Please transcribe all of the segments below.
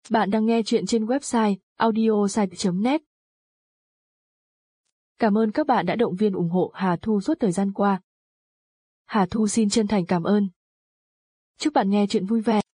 Bạn đang nghe chuyện trên website audiosite.net. Cảm ơn các bạn đã động viên ủng hộ Hà Thu suốt thời gian qua. Hà Thu xin chân thành cảm ơn. Chúc bạn nghe chuyện vui vẻ.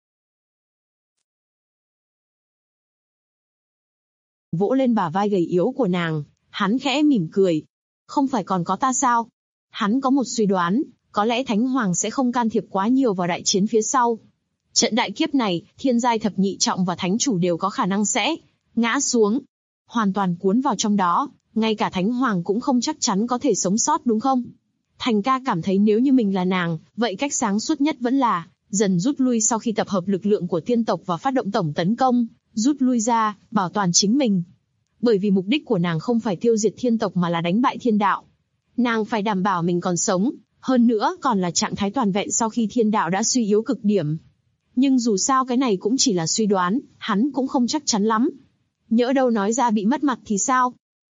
Vỗ lên bả vai gầy yếu của nàng, hắn khẽ mỉm cười. Không phải còn có ta sao? Hắn có một suy đoán, có lẽ Thánh Hoàng sẽ không can thiệp quá nhiều vào đại chiến phía sau. Trận đại kiếp này, thiên giai thập nhị trọng và thánh chủ đều có khả năng sẽ ngã xuống, hoàn toàn cuốn vào trong đó, ngay cả Thánh Hoàng cũng không chắc chắn có thể sống sót đúng không? Thành ca cảm thấy nếu như mình là nàng, vậy cách sáng suốt nhất vẫn là dần rút lui sau khi tập hợp lực lượng của tiên tộc và phát động tổng tấn công, rút lui ra, bảo toàn chính mình. Bởi vì mục đích của nàng không phải tiêu diệt thiên tộc mà là đánh bại thiên đạo. Nàng phải đảm bảo mình còn sống, hơn nữa còn là trạng thái toàn vẹn sau khi thiên đạo đã suy yếu cực điểm. Nhưng dù sao cái này cũng chỉ là suy đoán, hắn cũng không chắc chắn lắm. Nhỡ đâu nói ra bị mất mặt thì sao?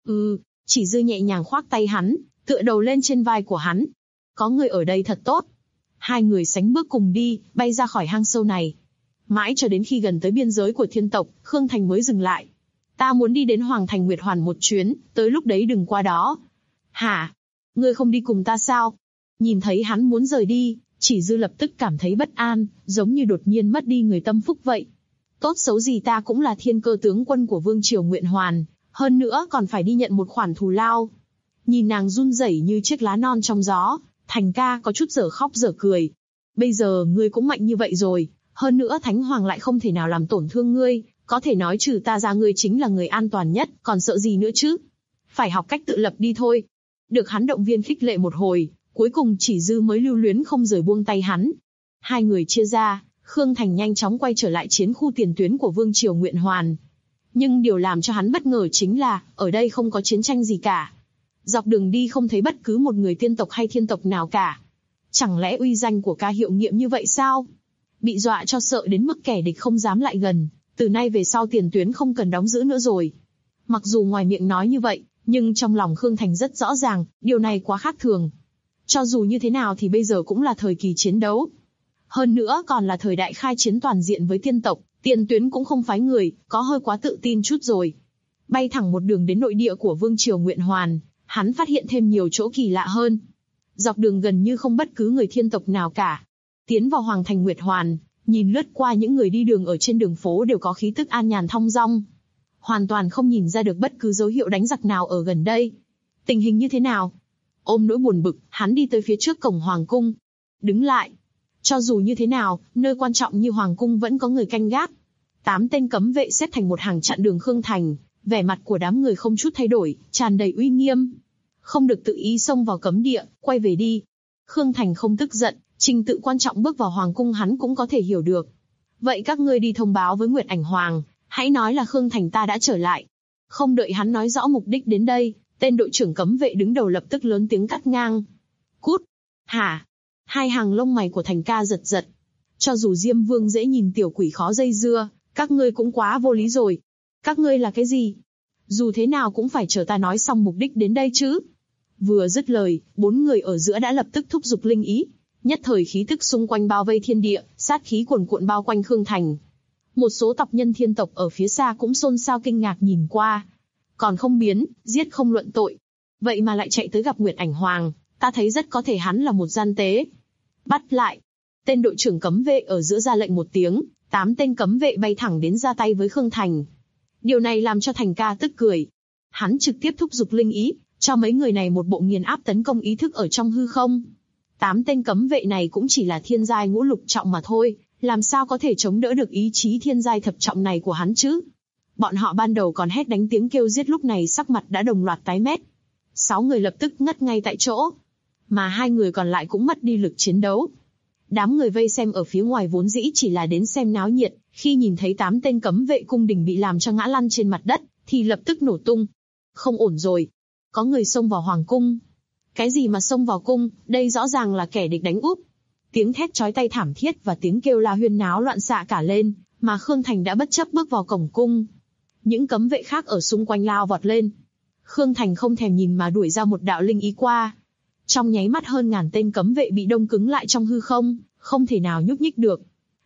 Chỉ dư nhẹ nhàng khoác tay hắn, tựa đầu lên trên vai của hắn. Có người ở đây thật tốt. Hai người sánh bước cùng đi, bay ra khỏi hang sâu này. Mãi cho đến khi gần tới biên giới của thiên tộc, Khương Thành mới dừng lại. Ta muốn đi đến Hoàng Thành Nguyệt Hoàn một chuyến, tới lúc đấy đừng qua đó. Hả? Ngươi không đi cùng ta sao? Nhìn thấy hắn muốn rời đi, Chỉ Dư lập tức cảm thấy bất an, giống như đột nhiên mất đi người tâm phúc vậy. Tốt xấu gì ta cũng là thiên cơ tướng quân của Vương Triều Nguyện Hoàn, hơn nữa còn phải đi nhận một khoản thù lao. Nhìn nàng run rẩy như chiếc lá non trong gió, Thành ca có chút dở khóc dở cười. Bây giờ ngươi cũng mạnh như vậy rồi, hơn nữa Thánh Hoàng lại không thể nào làm tổn thương ngươi, có thể nói trừ ta ra ngươi chính là người an toàn nhất, còn sợ gì nữa chứ? Phải học cách tự lập đi thôi. Được hắn động viên khích lệ một hồi, cuối cùng Chỉ Dư mới lưu luyến không rời buông tay hắn. Hai người chia ra, Khương Thành nhanh chóng quay trở lại chiến khu tiền tuyến của Vương Triều Nguyện Hoàn. Nhưng điều làm cho hắn bất ngờ chính là, ở đây không có chiến tranh gì cả. Dọc đường đi không thấy bất cứ một người tiên tộc hay thiên tộc nào cả. Chẳng lẽ uy danh của ca hiệu nghiệm như vậy sao? Bị dọa cho sợ đến mức kẻ địch không dám lại gần, từ nay về sau tiền tuyến không cần đóng giữ nữa rồi. Mặc dù ngoài miệng nói như vậy, nhưng trong lòng Khương Thành rất rõ ràng, điều này quá khác thường. Cho dù như thế nào thì bây giờ cũng là thời kỳ chiến đấu. Hơn nữa còn là thời đại khai chiến toàn diện với tiên tộc, tiền tuyến cũng không phái người, có hơi quá tự tin chút rồi. Bay thẳng một đường đến nội địa của Vương Triều Nguyện Hoàn, hắn phát hiện thêm nhiều chỗ kỳ lạ hơn. Dọc đường gần như không bất cứ người thiên tộc nào cả. Tiến vào Hoàng Thành Nguyệt Hoàn, nhìn lướt qua những người đi đường ở trên đường phố đều có khí tức an nhàn thong dong. Hoàn toàn không nhìn ra được bất cứ dấu hiệu đánh giặc nào ở gần đây. Tình hình như thế nào? Ôm nỗi buồn bực, hắn đi tới phía trước cổng Hoàng Cung. Đứng lại. Cho dù như thế nào, nơi quan trọng như Hoàng Cung vẫn có người canh gác. 8 tên cấm vệ xếp thành một hàng chặn đường Khương Thành, vẻ mặt của đám người không chút thay đổi, tràn đầy uy nghiêm. Không được tự ý xông vào cấm địa, quay về đi. Khương Thành không tức giận, trình tự quan trọng bước vào Hoàng Cung hắn cũng có thể hiểu được. Vậy các ngươi đi thông báo với Nguyệt Ảnh Hoàng, hãy nói là Khương Thành ta đã trở lại. Không đợi hắn nói rõ mục đích đến đây, tên đội trưởng cấm vệ đứng đầu lập tức lớn tiếng cắt ngang. Cút! Hả? Hai hàng lông mày của Thành ca giật giật. Cho dù Diêm Vương dễ nhìn tiểu quỷ khó dây dưa, các ngươi cũng quá vô lý rồi. Các ngươi là cái gì? Dù thế nào cũng phải chờ ta nói xong mục đích đến đây chứ. Vừa dứt lời, 4 người ở giữa đã lập tức thúc giục linh ý. Nhất thời khí tức xung quanh bao vây thiên địa, sát khí cuồn cuộn bao quanh Khương Thành. Một số tộc nhân thiên tộc ở phía xa cũng xôn xao kinh ngạc nhìn qua. Còn không biến, giết không luận tội. Vậy mà lại chạy tới gặp Nguyệt Ảnh Hoàng, ta thấy rất có thể hắn là một gian tế. Bắt lại. Tên đội trưởng cấm vệ ở giữa ra lệnh một tiếng, 8 tên cấm vệ bay thẳng đến ra tay với Khương Thành. Điều này làm cho Thành ca tức cười. Hắn trực tiếp thúc giục linh ý, cho mấy người này một bộ nghiền áp tấn công ý thức ở trong hư không. 8 tên cấm vệ này cũng chỉ là thiên giai ngũ lục trọng mà thôi, làm sao có thể chống đỡ được ý chí thiên giai thập trọng này của hắn chứ? Bọn họ ban đầu còn hét đánh tiếng kêu giết lúc này sắc mặt đã đồng loạt tái mét. 6 người lập tức ngất ngay tại chỗ, mà 2 người còn lại cũng mất đi lực chiến đấu. Đám người vây xem ở phía ngoài vốn dĩ chỉ là đến xem náo nhiệt, khi nhìn thấy 8 tên cấm vệ cung đình bị làm cho ngã lăn trên mặt đất, thì lập tức nổ tung. Không ổn rồi. Có người xông vào Hoàng Cung. Cái gì mà xông vào cung, đây rõ ràng là kẻ địch đánh úp. Tiếng thét chói tai thảm thiết và tiếng kêu la huyên náo loạn xạ cả lên, mà Khương Thành đã bất chấp bước vào cổng cung. Những cấm vệ khác ở xung quanh lao vọt lên. Khương Thành không thèm nhìn mà đuổi ra một đạo linh ý qua. Trong nháy mắt hơn ngàn tên cấm vệ bị đông cứng lại trong hư không, không thể nào nhúc nhích được.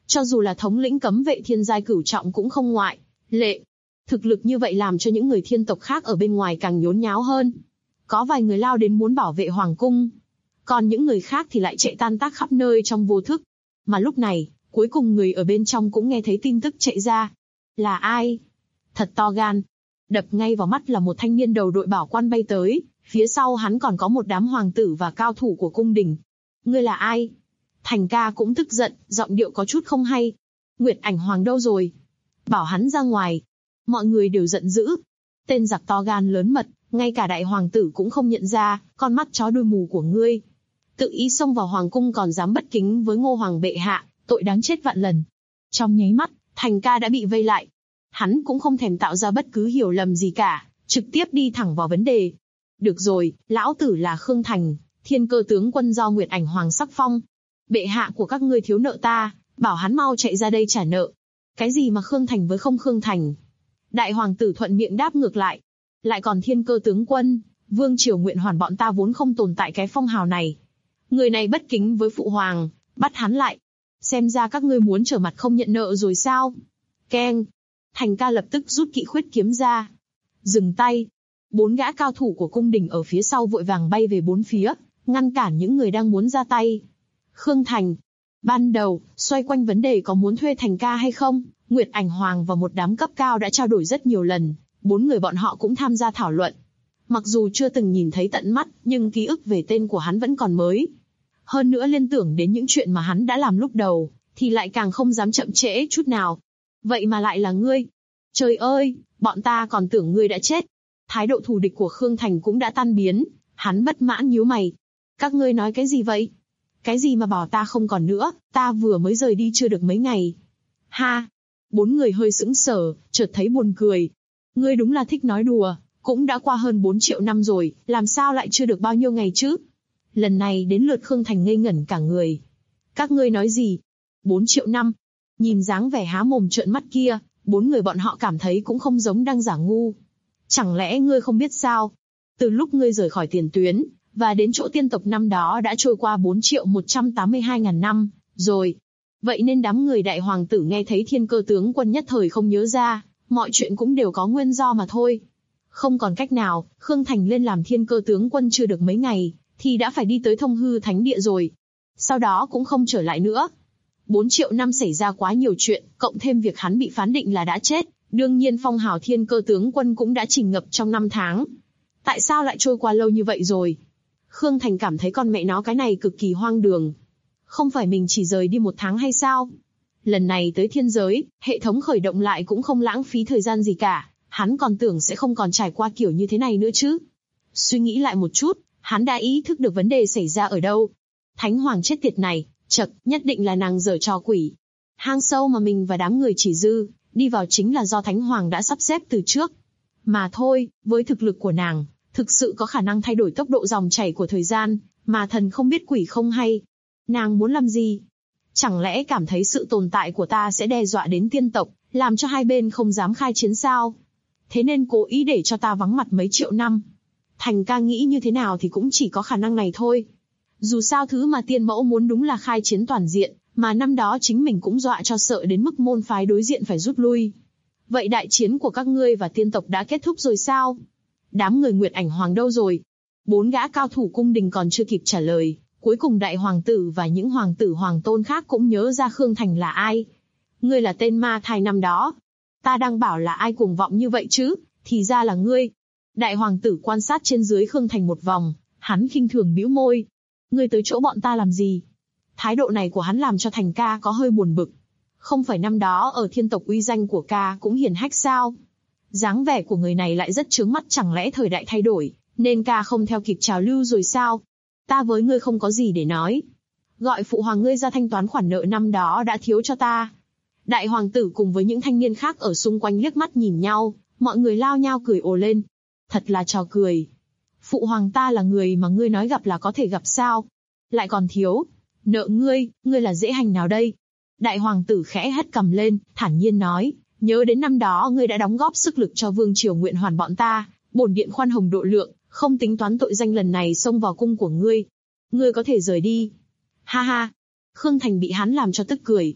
Cho dù là thống lĩnh cấm vệ thiên giai cửu trọng cũng không ngoại lệ. Thực lực như vậy làm cho những người thiên tộc khác ở bên ngoài càng nhốn nháo hơn. Có vài người lao đến muốn bảo vệ hoàng cung. Còn những người khác thì lại chạy tan tác khắp nơi trong vô thức. Mà lúc này, cuối cùng người ở bên trong cũng nghe thấy tin tức chạy ra. Là ai? Thật to gan. Đập ngay vào mắt là một thanh niên đầu đội bảo quan bay tới, phía sau hắn còn có một đám hoàng tử và cao thủ của cung đình. Ngươi là ai? Thành ca cũng tức giận, giọng điệu có chút không hay. Nguyệt Ảnh Hoàng đâu rồi? Bảo hắn ra ngoài. Mọi người đều giận dữ. Tên giặc to gan lớn mật, ngay cả đại hoàng tử cũng không nhận ra, con mắt chó đuôi mù của ngươi. Tự ý xông vào hoàng cung còn dám bất kính với Ngô Hoàng bệ hạ, tội đáng chết vạn lần. Trong nháy mắt, Thành ca đã bị vây lại. Hắn cũng không thèm tạo ra bất cứ hiểu lầm gì cả, trực tiếp đi thẳng vào vấn đề. Được rồi, lão tử là Khương Thành, thiên cơ tướng quân do Nguyệt Ảnh Hoàng sắc phong. Bệ hạ của các ngươi thiếu nợ ta, bảo hắn mau chạy ra đây trả nợ. Cái gì mà Khương Thành với không Khương Thành? Đại hoàng tử thuận miệng đáp ngược lại. Lại còn thiên cơ tướng quân, vương triều Nguyện Hoàn bọn ta vốn không tồn tại cái phong hào này. Người này bất kính với phụ hoàng, bắt hắn lại. Xem ra các ngươi muốn trở mặt không nhận nợ rồi sao? Keng. Thành ca lập tức rút kỵ khuyết kiếm ra. Dừng tay. 4 gã cao thủ của cung đình ở phía sau vội vàng bay về 4 phía, ngăn cản những người đang muốn ra tay. Khương Thành. Ban đầu, xoay quanh vấn đề có muốn thuê Thành ca hay không, Nguyệt Ảnh Hoàng và một đám cấp cao đã trao đổi rất nhiều lần, 4 người bọn họ cũng tham gia thảo luận. Mặc dù chưa từng nhìn thấy tận mắt, nhưng ký ức về tên của hắn vẫn còn mới. Hơn nữa liên tưởng đến những chuyện mà hắn đã làm lúc đầu, thì lại càng không dám chậm trễ chút nào. Vậy mà lại là ngươi. Trời ơi, bọn ta còn tưởng ngươi đã chết. Thái độ thù địch của Khương Thành cũng đã tan biến, hắn bất mãn nhíu mày. Các ngươi nói cái gì vậy? Cái gì mà bảo ta không còn nữa, ta vừa mới rời đi chưa được mấy ngày. Ha! 4 người hơi sững sờ, chợt thấy buồn cười. Ngươi đúng là thích nói đùa, cũng đã qua hơn 4 triệu năm rồi, làm sao lại chưa được bao nhiêu ngày chứ? Lần này đến lượt Khương Thành ngây ngẩn cả người. Các ngươi nói gì? 4 triệu năm? Nhìn dáng vẻ há mồm trợn mắt kia, 4 người bọn họ cảm thấy cũng không giống đang giả ngu. Chẳng lẽ ngươi không biết sao? Từ lúc ngươi rời khỏi tiền tuyến, và đến chỗ tiên tộc năm đó đã trôi qua 4.182.000 năm, rồi. Vậy nên đám người đại hoàng tử nghe thấy thiên cơ tướng quân nhất thời không nhớ ra, mọi chuyện cũng đều có nguyên do mà thôi. Không còn cách nào, Khương Thành lên làm thiên cơ tướng quân chưa được mấy ngày, thì đã phải đi tới Thông Hư Thánh Địa rồi. Sau đó cũng không trở lại nữa. 4 triệu năm xảy ra quá nhiều chuyện, cộng thêm việc hắn bị phán định là đã chết, đương nhiên phong hào thiên cơ tướng quân cũng đã trình ngập trong 5 tháng. Tại sao lại trôi qua lâu như vậy rồi? Khương Thành cảm thấy con mẹ nó cái này cực kỳ hoang đường. Không phải mình chỉ rời đi 1 tháng hay sao? Lần này tới thiên giới, hệ thống khởi động lại cũng không lãng phí thời gian gì cả, hắn còn tưởng sẽ không còn trải qua kiểu như thế này nữa chứ. Suy nghĩ lại một chút, hắn đã ý thức được vấn đề xảy ra ở đâu. Thánh Hoàng chết tiệt này, chậc, nhất định là nàng giở trò quỷ. Hang sâu mà mình và đám người chỉ dư đi vào chính là do Thánh Hoàng đã sắp xếp từ trước. Mà thôi, với thực lực của nàng, thực sự có khả năng thay đổi tốc độ dòng chảy của thời gian, mà thần không biết quỷ không hay. Nàng muốn làm gì? Chẳng lẽ cảm thấy sự tồn tại của ta sẽ đe dọa đến tiên tộc, làm cho hai bên không dám khai chiến sao? Thế nên cố ý để cho ta vắng mặt mấy triệu năm. Thành ca nghĩ như thế nào thì cũng chỉ có khả năng này thôi. Dù sao thứ mà tiên mẫu muốn đúng là khai chiến toàn diện, mà năm đó chính mình cũng dọa cho sợ đến mức môn phái đối diện phải rút lui. Vậy đại chiến của các ngươi và tiên tộc đã kết thúc rồi sao? Đám người Nguyệt Ảnh Hoàng đâu rồi? 4 gã cao thủ cung đình còn chưa kịp trả lời, cuối cùng đại hoàng tử và những hoàng tử hoàng tôn khác cũng nhớ ra Khương Thành là ai. Ngươi là tên ma thai năm đó. Ta đang bảo là ai cuồng vọng như vậy chứ, thì ra là ngươi. Đại hoàng tử quan sát trên dưới Khương Thành một vòng, hắn khinh thường bĩu môi. Ngươi tới chỗ bọn ta làm gì? Thái độ này của hắn làm cho Thành ca có hơi buồn bực. Không phải năm đó ở thiên tộc uy danh của ca cũng hiển hách sao? Dáng vẻ của người này lại rất chướng mắt, chẳng lẽ thời đại thay đổi, nên ca không theo kịp trào lưu rồi sao? Ta với ngươi không có gì để nói. Gọi phụ hoàng ngươi ra thanh toán khoản nợ năm đó đã thiếu cho ta. Đại hoàng tử cùng với những thanh niên khác ở xung quanh liếc mắt nhìn nhau, mọi người lao nhao cười ồ lên. Thật là trò cười. Phụ hoàng ta là người mà ngươi nói gặp là có thể gặp sao? Lại còn thiếu. Nợ ngươi là dễ hành nào đây? Đại hoàng tử khẽ hất cằm lên, thản nhiên nói, nhớ đến năm đó ngươi đã đóng góp sức lực cho vương triều Nguyện Hoàn bọn ta, bổn điện khoan hồng độ lượng, không tính toán tội danh lần này xông vào cung của ngươi. Ngươi có thể rời đi. Ha ha. Khương Thành bị hắn làm cho tức cười.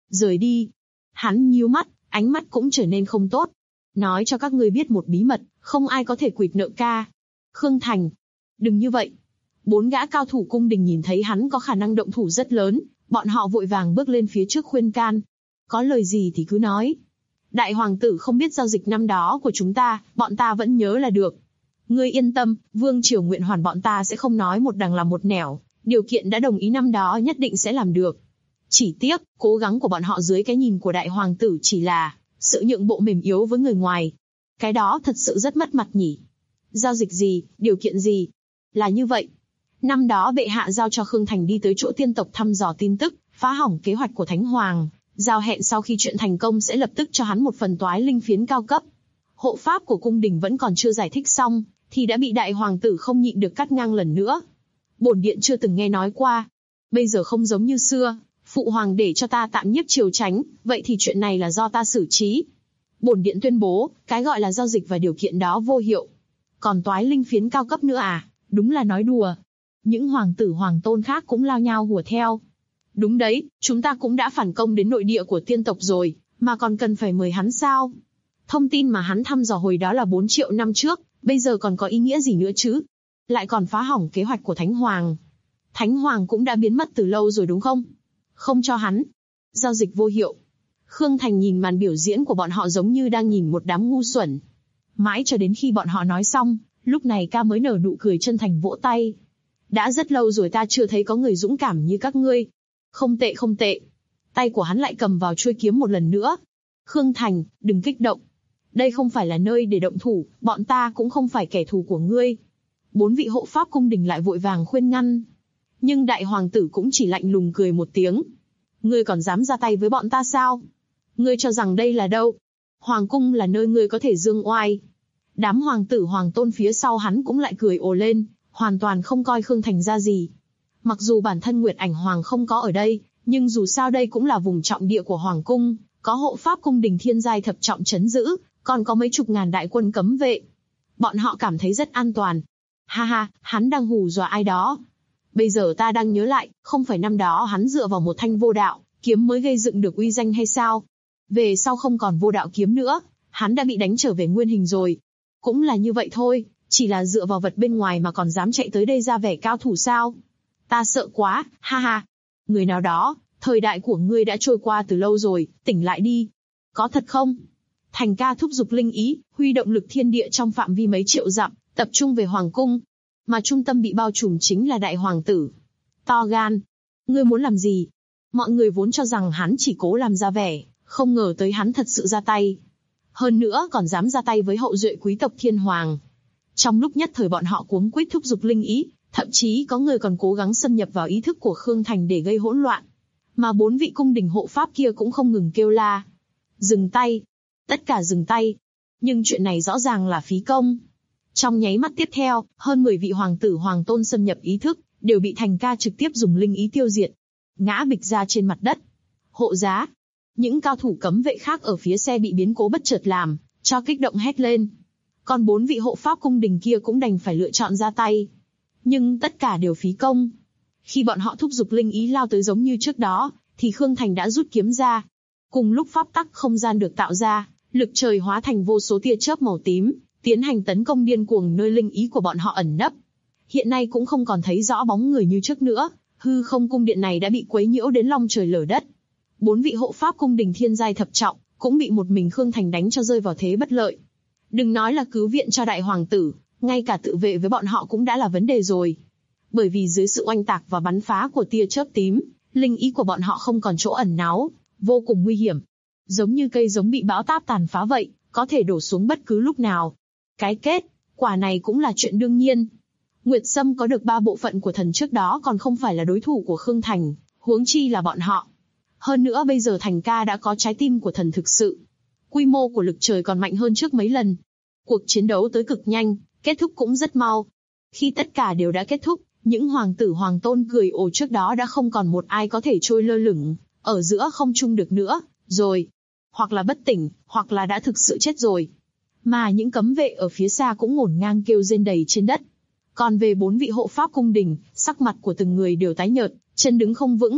Rời đi. Hắn nhíu mắt, ánh mắt cũng trở nên không tốt. Nói cho các ngươi biết một bí mật, không ai có thể quỵt nợ ca. Khương Thành. Đừng như vậy. 4 gã cao thủ cung đình nhìn thấy hắn có khả năng động thủ rất lớn, bọn họ vội vàng bước lên phía trước khuyên can. Có lời gì thì cứ nói. Đại hoàng tử không biết giao dịch năm đó của chúng ta, bọn ta vẫn nhớ là được. Ngươi yên tâm, vương triều nguyện hoàn bọn ta sẽ không nói một đằng làm một nẻo, điều kiện đã đồng ý năm đó nhất định sẽ làm được. Chỉ tiếc, cố gắng của bọn họ dưới cái nhìn của đại hoàng tử chỉ là sự nhượng bộ mềm yếu với người ngoài. Cái đó thật sự rất mất mặt nhỉ. Giao dịch gì, điều kiện gì? Là như vậy. Năm đó bệ hạ giao cho Khương Thành đi tới chỗ tiên tộc thăm dò tin tức, phá hỏng kế hoạch của Thánh Hoàng. Giao hẹn sau khi chuyện thành công sẽ lập tức cho hắn một phần toái linh phiến cao cấp. Hộ pháp của cung đình vẫn còn chưa giải thích xong, thì đã bị đại hoàng tử không nhịn được cắt ngang lần nữa. Bổn điện chưa từng nghe nói qua. Bây giờ không giống như xưa, phụ hoàng để cho ta tạm nhiếp triều tránh, vậy thì chuyện này là do ta xử trí. Bổn điện tuyên bố, cái gọi là giao dịch và điều kiện đó vô hiệu. Còn toái linh phiến cao cấp nữa à, đúng là nói đùa. Những hoàng tử hoàng tôn khác cũng lao nhau hùa theo. Đúng đấy, chúng ta cũng đã phản công đến nội địa của tiên tộc rồi, mà còn cần phải mời hắn sao? Thông tin mà hắn thăm dò hồi đó là 4 triệu năm trước, bây giờ còn có ý nghĩa gì nữa chứ? Lại còn phá hỏng kế hoạch của Thánh Hoàng. Thánh Hoàng cũng đã biến mất từ lâu rồi đúng không? Không cho hắn. Giao dịch vô hiệu. Khương Thành nhìn màn biểu diễn của bọn họ giống như đang nhìn một đám ngu xuẩn. Mãi cho đến khi bọn họ nói xong, lúc này ca mới nở nụ cười chân thành vỗ tay. Đã rất lâu rồi ta chưa thấy có người dũng cảm như các ngươi. Không tệ không tệ. Tay của hắn lại cầm vào chuôi kiếm một lần nữa. Khương Thành, đừng kích động. Đây không phải là nơi để động thủ, bọn ta cũng không phải kẻ thù của ngươi. 4 vị hộ pháp cung đình lại vội vàng khuyên ngăn. Nhưng đại hoàng tử cũng chỉ lạnh lùng cười một tiếng. Ngươi còn dám ra tay với bọn ta sao? Ngươi cho rằng đây là đâu? Hoàng cung là nơi ngươi có thể dương oai. Đám hoàng tử hoàng tôn phía sau hắn cũng lại cười ồ lên, hoàn toàn không coi Khương Thành ra gì. Mặc dù bản thân Nguyệt Ảnh Hoàng không có ở đây, nhưng dù sao đây cũng là vùng trọng địa của hoàng cung, có hộ pháp cung đình thiên giai thập trọng trấn giữ, còn có mấy chục ngàn đại quân cấm vệ. Bọn họ cảm thấy rất an toàn. Ha ha, hắn đang hù dọa ai đó. Bây giờ ta đang nhớ lại, không phải năm đó hắn dựa vào một thanh vô đạo kiếm mới gây dựng được uy danh hay sao? Về sau không còn vô đạo kiếm nữa, hắn đã bị đánh trở về nguyên hình rồi. Cũng là như vậy thôi, chỉ là dựa vào vật bên ngoài mà còn dám chạy tới đây ra vẻ cao thủ sao? Ta sợ quá, ha ha. Người nào đó, thời đại của ngươi đã trôi qua từ lâu rồi, tỉnh lại đi. Có thật không? Thành ca thúc giục linh ý, huy động lực thiên địa trong phạm vi mấy triệu dặm, tập trung về hoàng cung. Mà trung tâm bị bao trùm chính là đại hoàng tử. To gan. Ngươi muốn làm gì? Mọi người vốn cho rằng hắn chỉ cố làm ra vẻ, không ngờ tới hắn thật sự ra tay. Hơn nữa còn dám ra tay với hậu duệ quý tộc thiên hoàng. Trong lúc nhất thời bọn họ cuống quýt thúc giục linh ý, thậm chí có người còn cố gắng xâm nhập vào ý thức của Khương Thành để gây hỗn loạn. Mà 4 vị cung đình hộ pháp kia cũng không ngừng kêu la. Dừng tay. Tất cả dừng tay. Nhưng chuyện này rõ ràng là phí công. Trong nháy mắt tiếp theo, hơn 10 vị hoàng tử hoàng tôn xâm nhập ý thức, đều bị Thành ca trực tiếp dùng linh ý tiêu diệt. Ngã bịch ra trên mặt đất. Hộ giá. Những cao thủ cấm vệ khác ở phía xe bị biến cố bất chợt làm cho kích động hét lên. Còn 4 vị hộ pháp cung đình kia cũng đành phải lựa chọn ra tay. Nhưng tất cả đều phí công. Khi bọn họ thúc giục linh ý lao tới giống như trước đó, thì Khương Thành đã rút kiếm ra. Cùng lúc pháp tắc không gian được tạo ra, lực trời hóa thành vô số tia chớp màu tím, tiến hành tấn công điên cuồng nơi linh ý của bọn họ ẩn nấp. Hiện nay cũng không còn thấy rõ bóng người như trước nữa, hư không cung điện này đã bị quấy nhiễu đến long trời lở đất. 4 vị hộ pháp cung đình thiên giai thập trọng, cũng bị một mình Khương Thành đánh cho rơi vào thế bất lợi. Đừng nói là cứu viện cho đại hoàng tử, ngay cả tự vệ với bọn họ cũng đã là vấn đề rồi. Bởi vì dưới sự oanh tạc và bắn phá của tia chớp tím, linh ý của bọn họ không còn chỗ ẩn náu, vô cùng nguy hiểm. Giống như cây giống bị bão táp tàn phá vậy, có thể đổ xuống bất cứ lúc nào. Cái kết, quả này cũng là chuyện đương nhiên. Nguyệt Sâm có được 3 bộ phận của thần trước đó còn không phải là đối thủ của Khương Thành, huống chi là bọn họ. Hơn nữa bây giờ Thành ca đã có trái tim của thần thực sự. Quy mô của lực trời còn mạnh hơn trước mấy lần. Cuộc chiến đấu tới cực nhanh, kết thúc cũng rất mau. Khi tất cả đều đã kết thúc, những hoàng tử hoàng tôn cười ồ trước đó đã không còn một ai có thể trôi lơ lửng ở giữa không trung được nữa, rồi. Hoặc là bất tỉnh, hoặc là đã thực sự chết rồi. Mà những cấm vệ ở phía xa cũng ngổn ngang kêu rên đầy trên đất. Còn về 4 vị hộ pháp cung đình, sắc mặt của từng người đều tái nhợt, chân đứng không vững.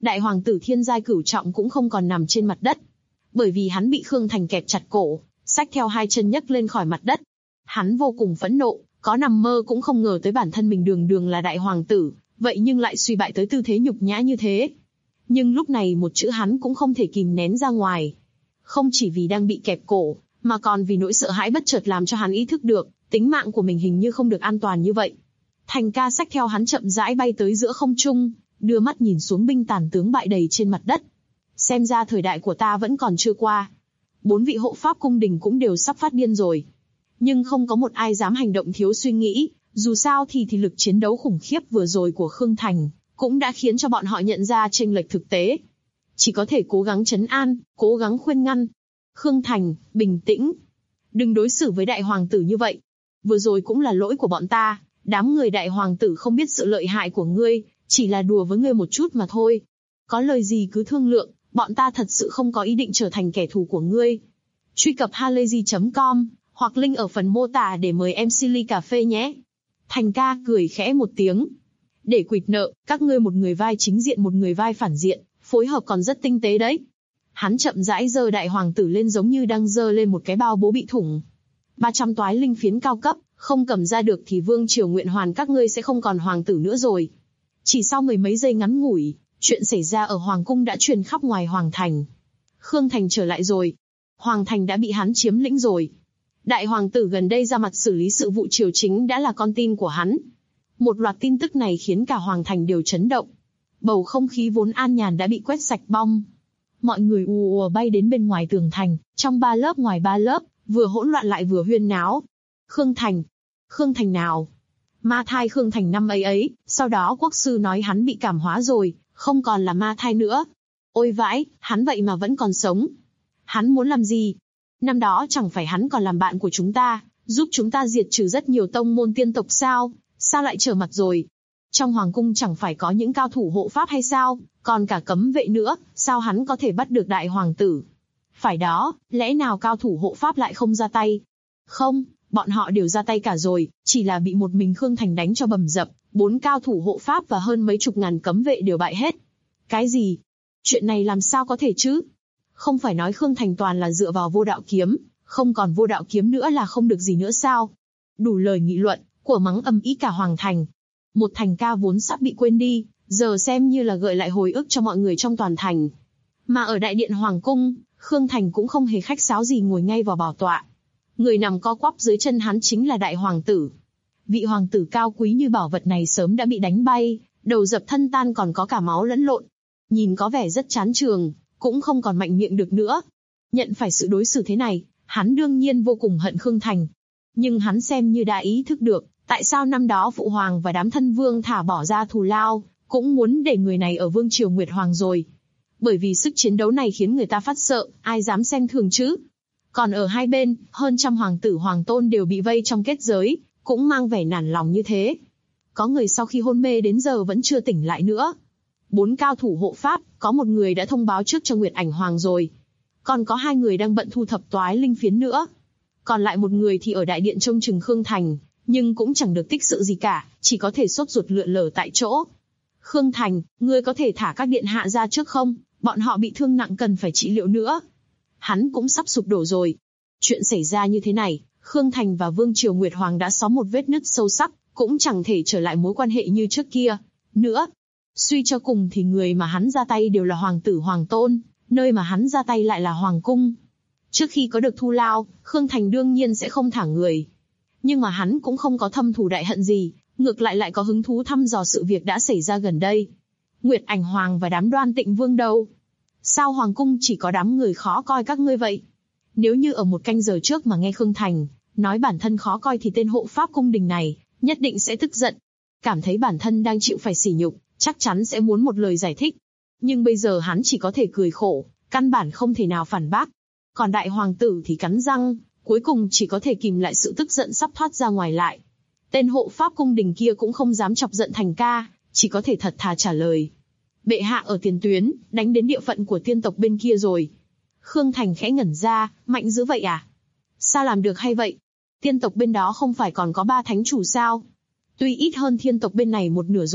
Đại hoàng tử thiên giai cửu trọng cũng không còn nằm trên mặt đất, bởi vì hắn bị Khương Thành kẹp chặt cổ, xách theo hai chân nhấc lên khỏi mặt đất. Hắn vô cùng phẫn nộ, có nằm mơ cũng không ngờ tới bản thân mình đường đường là đại hoàng tử, vậy nhưng lại suy bại tới tư thế nhục nhã như thế. Nhưng lúc này một chữ hắn cũng không thể kìm nén ra ngoài. Không chỉ vì đang bị kẹp cổ, mà còn vì nỗi sợ hãi bất chợt làm cho hắn ý thức được, tính mạng của mình hình như không được an toàn như vậy. Thành ca xách theo hắn chậm rãi bay tới giữa không trung, đưa mắt nhìn xuống binh tàn tướng bại đầy trên mặt đất. Xem ra thời đại của ta vẫn còn chưa qua. 4 vị hộ pháp cung đình cũng đều sắp phát điên rồi. Nhưng không có một ai dám hành động thiếu suy nghĩ, dù sao thì lực chiến đấu khủng khiếp vừa rồi của Khương Thành, cũng đã khiến cho bọn họ nhận ra chênh lệch thực tế. Chỉ có thể cố gắng trấn an, cố gắng khuyên ngăn. Khương Thành, bình tĩnh. Đừng đối xử với đại hoàng tử như vậy. Vừa rồi cũng là lỗi của bọn ta, đám người đại hoàng tử không biết sự lợi hại của ngươi, chỉ là đùa với ngươi một chút mà thôi. Có lời gì cứ thương lượng, bọn ta thật sự không có ý định trở thành kẻ thù của ngươi. Truy cập halayzi.com, hoặc link ở phần mô tả để mời MC ly cà phê nhé. Thành ca cười khẽ một tiếng. Để quỵt nợ, các ngươi một người vai chính diện một người vai phản diện, phối hợp còn rất tinh tế đấy. Hắn chậm rãi giơ đại hoàng tử lên giống như đang giơ lên một cái bao bố bị thủng. 300 toái linh phiến cao cấp, không cầm ra được thì vương triều Nguyện Hoàn các ngươi sẽ không còn hoàng tử nữa rồi. Chỉ sau mười mấy giây ngắn ngủi, chuyện xảy ra ở hoàng cung đã truyền khắp ngoài hoàng thành. Khương Thành trở lại rồi. Hoàng thành đã bị hắn chiếm lĩnh rồi. Đại hoàng tử gần đây ra mặt xử lý sự vụ triều chính đã là con tin của hắn. Một loạt tin tức này khiến cả hoàng thành đều chấn động. Bầu không khí vốn an nhàn đã bị quét sạch bong. Mọi người ùa ùa bay đến bên ngoài tường thành, trong 3 lớp ngoài 3 lớp, vừa hỗn loạn lại vừa huyên náo. Khương Thành. Khương Thành nào? Ma thai Khương Thành năm ấy, sau đó quốc sư nói hắn bị cảm hóa rồi, không còn là ma thai nữa. Ôi vãi, hắn vậy mà vẫn còn sống. Hắn muốn làm gì? Năm đó chẳng phải hắn còn làm bạn của chúng ta, giúp chúng ta diệt trừ rất nhiều tông môn tiên tộc sao? Sao lại trở mặt rồi? Trong hoàng cung chẳng phải có những cao thủ hộ pháp hay sao? Còn cả cấm vệ nữa, sao hắn có thể bắt được đại hoàng tử? Phải đó, lẽ nào cao thủ hộ pháp lại không ra tay? Không, bọn họ đều ra tay cả rồi, chỉ là bị một mình Khương Thành đánh cho bầm dập, 4 cao thủ hộ pháp và hơn mấy chục ngàn cấm vệ đều bại hết. Cái gì? Chuyện này làm sao có thể chứ? Không phải nói Khương Thành toàn là dựa vào vô đạo kiếm, không còn vô đạo kiếm nữa là không được gì nữa sao? Đủ lời nghị luận, của mắng ầm ĩ cả hoàng thành. Một thành ca vốn sắp bị quên đi, giờ xem như là gợi lại hồi ức cho mọi người trong toàn thành. Mà ở đại điện hoàng cung, Khương Thành cũng không hề khách sáo gì ngồi ngay vào bảo tọa. Người nằm co quắp dưới chân hắn chính là đại hoàng tử. Vị hoàng tử cao quý như bảo vật này sớm đã bị đánh bay, đầu dập thân tan còn có cả máu lẫn lộn. Nhìn có vẻ rất chán trường, cũng không còn mạnh miệng được nữa. Nhận phải sự đối xử thế này, hắn đương nhiên vô cùng hận Khương Thành. Nhưng hắn xem như đã ý thức được, tại sao năm đó Phụ Hoàng và đám thân vương thả bỏ ra thù lao, cũng muốn để người này ở vương triều Nguyệt Hoàng rồi. Bởi vì sức chiến đấu này khiến người ta phát sợ, ai dám xem thường chứ. Còn ở hai bên, hơn trăm hoàng tử hoàng tôn đều bị vây trong kết giới, cũng mang vẻ nản lòng như thế. Có người sau khi hôn mê đến giờ vẫn chưa tỉnh lại nữa. 4 cao thủ hộ pháp, có một người đã thông báo trước cho Nguyệt Ảnh Hoàng rồi. Còn có 2 người đang bận thu thập toái linh phiến nữa. Còn lại một người thì ở đại điện trông chừng Khương Thành, nhưng cũng chẳng được tích sự gì cả, chỉ có thể sốt ruột lượn lờ tại chỗ. Khương Thành, ngươi có thể thả các điện hạ ra trước không? Bọn họ bị thương nặng cần phải trị liệu nữa. Hắn cũng sắp sụp đổ rồi. Chuyện xảy ra như thế này, Khương Thành và Vương Triều Nguyệt Hoàng đã xóa một vết nứt sâu sắc, cũng chẳng thể trở lại mối quan hệ như trước kia. Nữa, suy cho cùng thì người mà hắn ra tay đều là hoàng tử hoàng tôn, nơi mà hắn ra tay lại là hoàng cung. Trước khi có được thù lao, Khương Thành đương nhiên sẽ không thả người. Nhưng mà hắn cũng không có thâm thù đại hận gì, ngược lại có hứng thú thăm dò sự việc đã xảy ra gần đây. Nguyệt Ảnh Hoàng và đám Đoan Tịnh Vương đâu? Sao hoàng cung chỉ có đám người khó coi các ngươi vậy? Nếu như ở một canh giờ trước mà nghe Khương Thành nói bản thân khó coi thì tên hộ pháp cung đình này nhất định sẽ tức giận, cảm thấy bản thân đang chịu phải sỉ nhục, chắc chắn sẽ muốn một lời giải thích. Nhưng bây giờ hắn chỉ có thể cười khổ, căn bản không thể nào phản bác. Còn đại hoàng tử thì cắn răng, cuối cùng chỉ có thể kìm lại sự tức giận sắp thoát ra ngoài lại. Tên hộ pháp cung đình kia cũng không dám chọc giận Thành ca, chỉ có thể thật thà trả lời. Bệ hạ ở tiền tuyến, đánh đến địa phận của tiên tộc bên kia rồi. Khương Thành khẽ ngẩn ra, mạnh dữ vậy à? Sao làm được hay vậy? Tiên tộc bên đó không phải còn có 3 thánh chủ sao? Tuy ít hơn thiên tộc bên này một nửa rồi,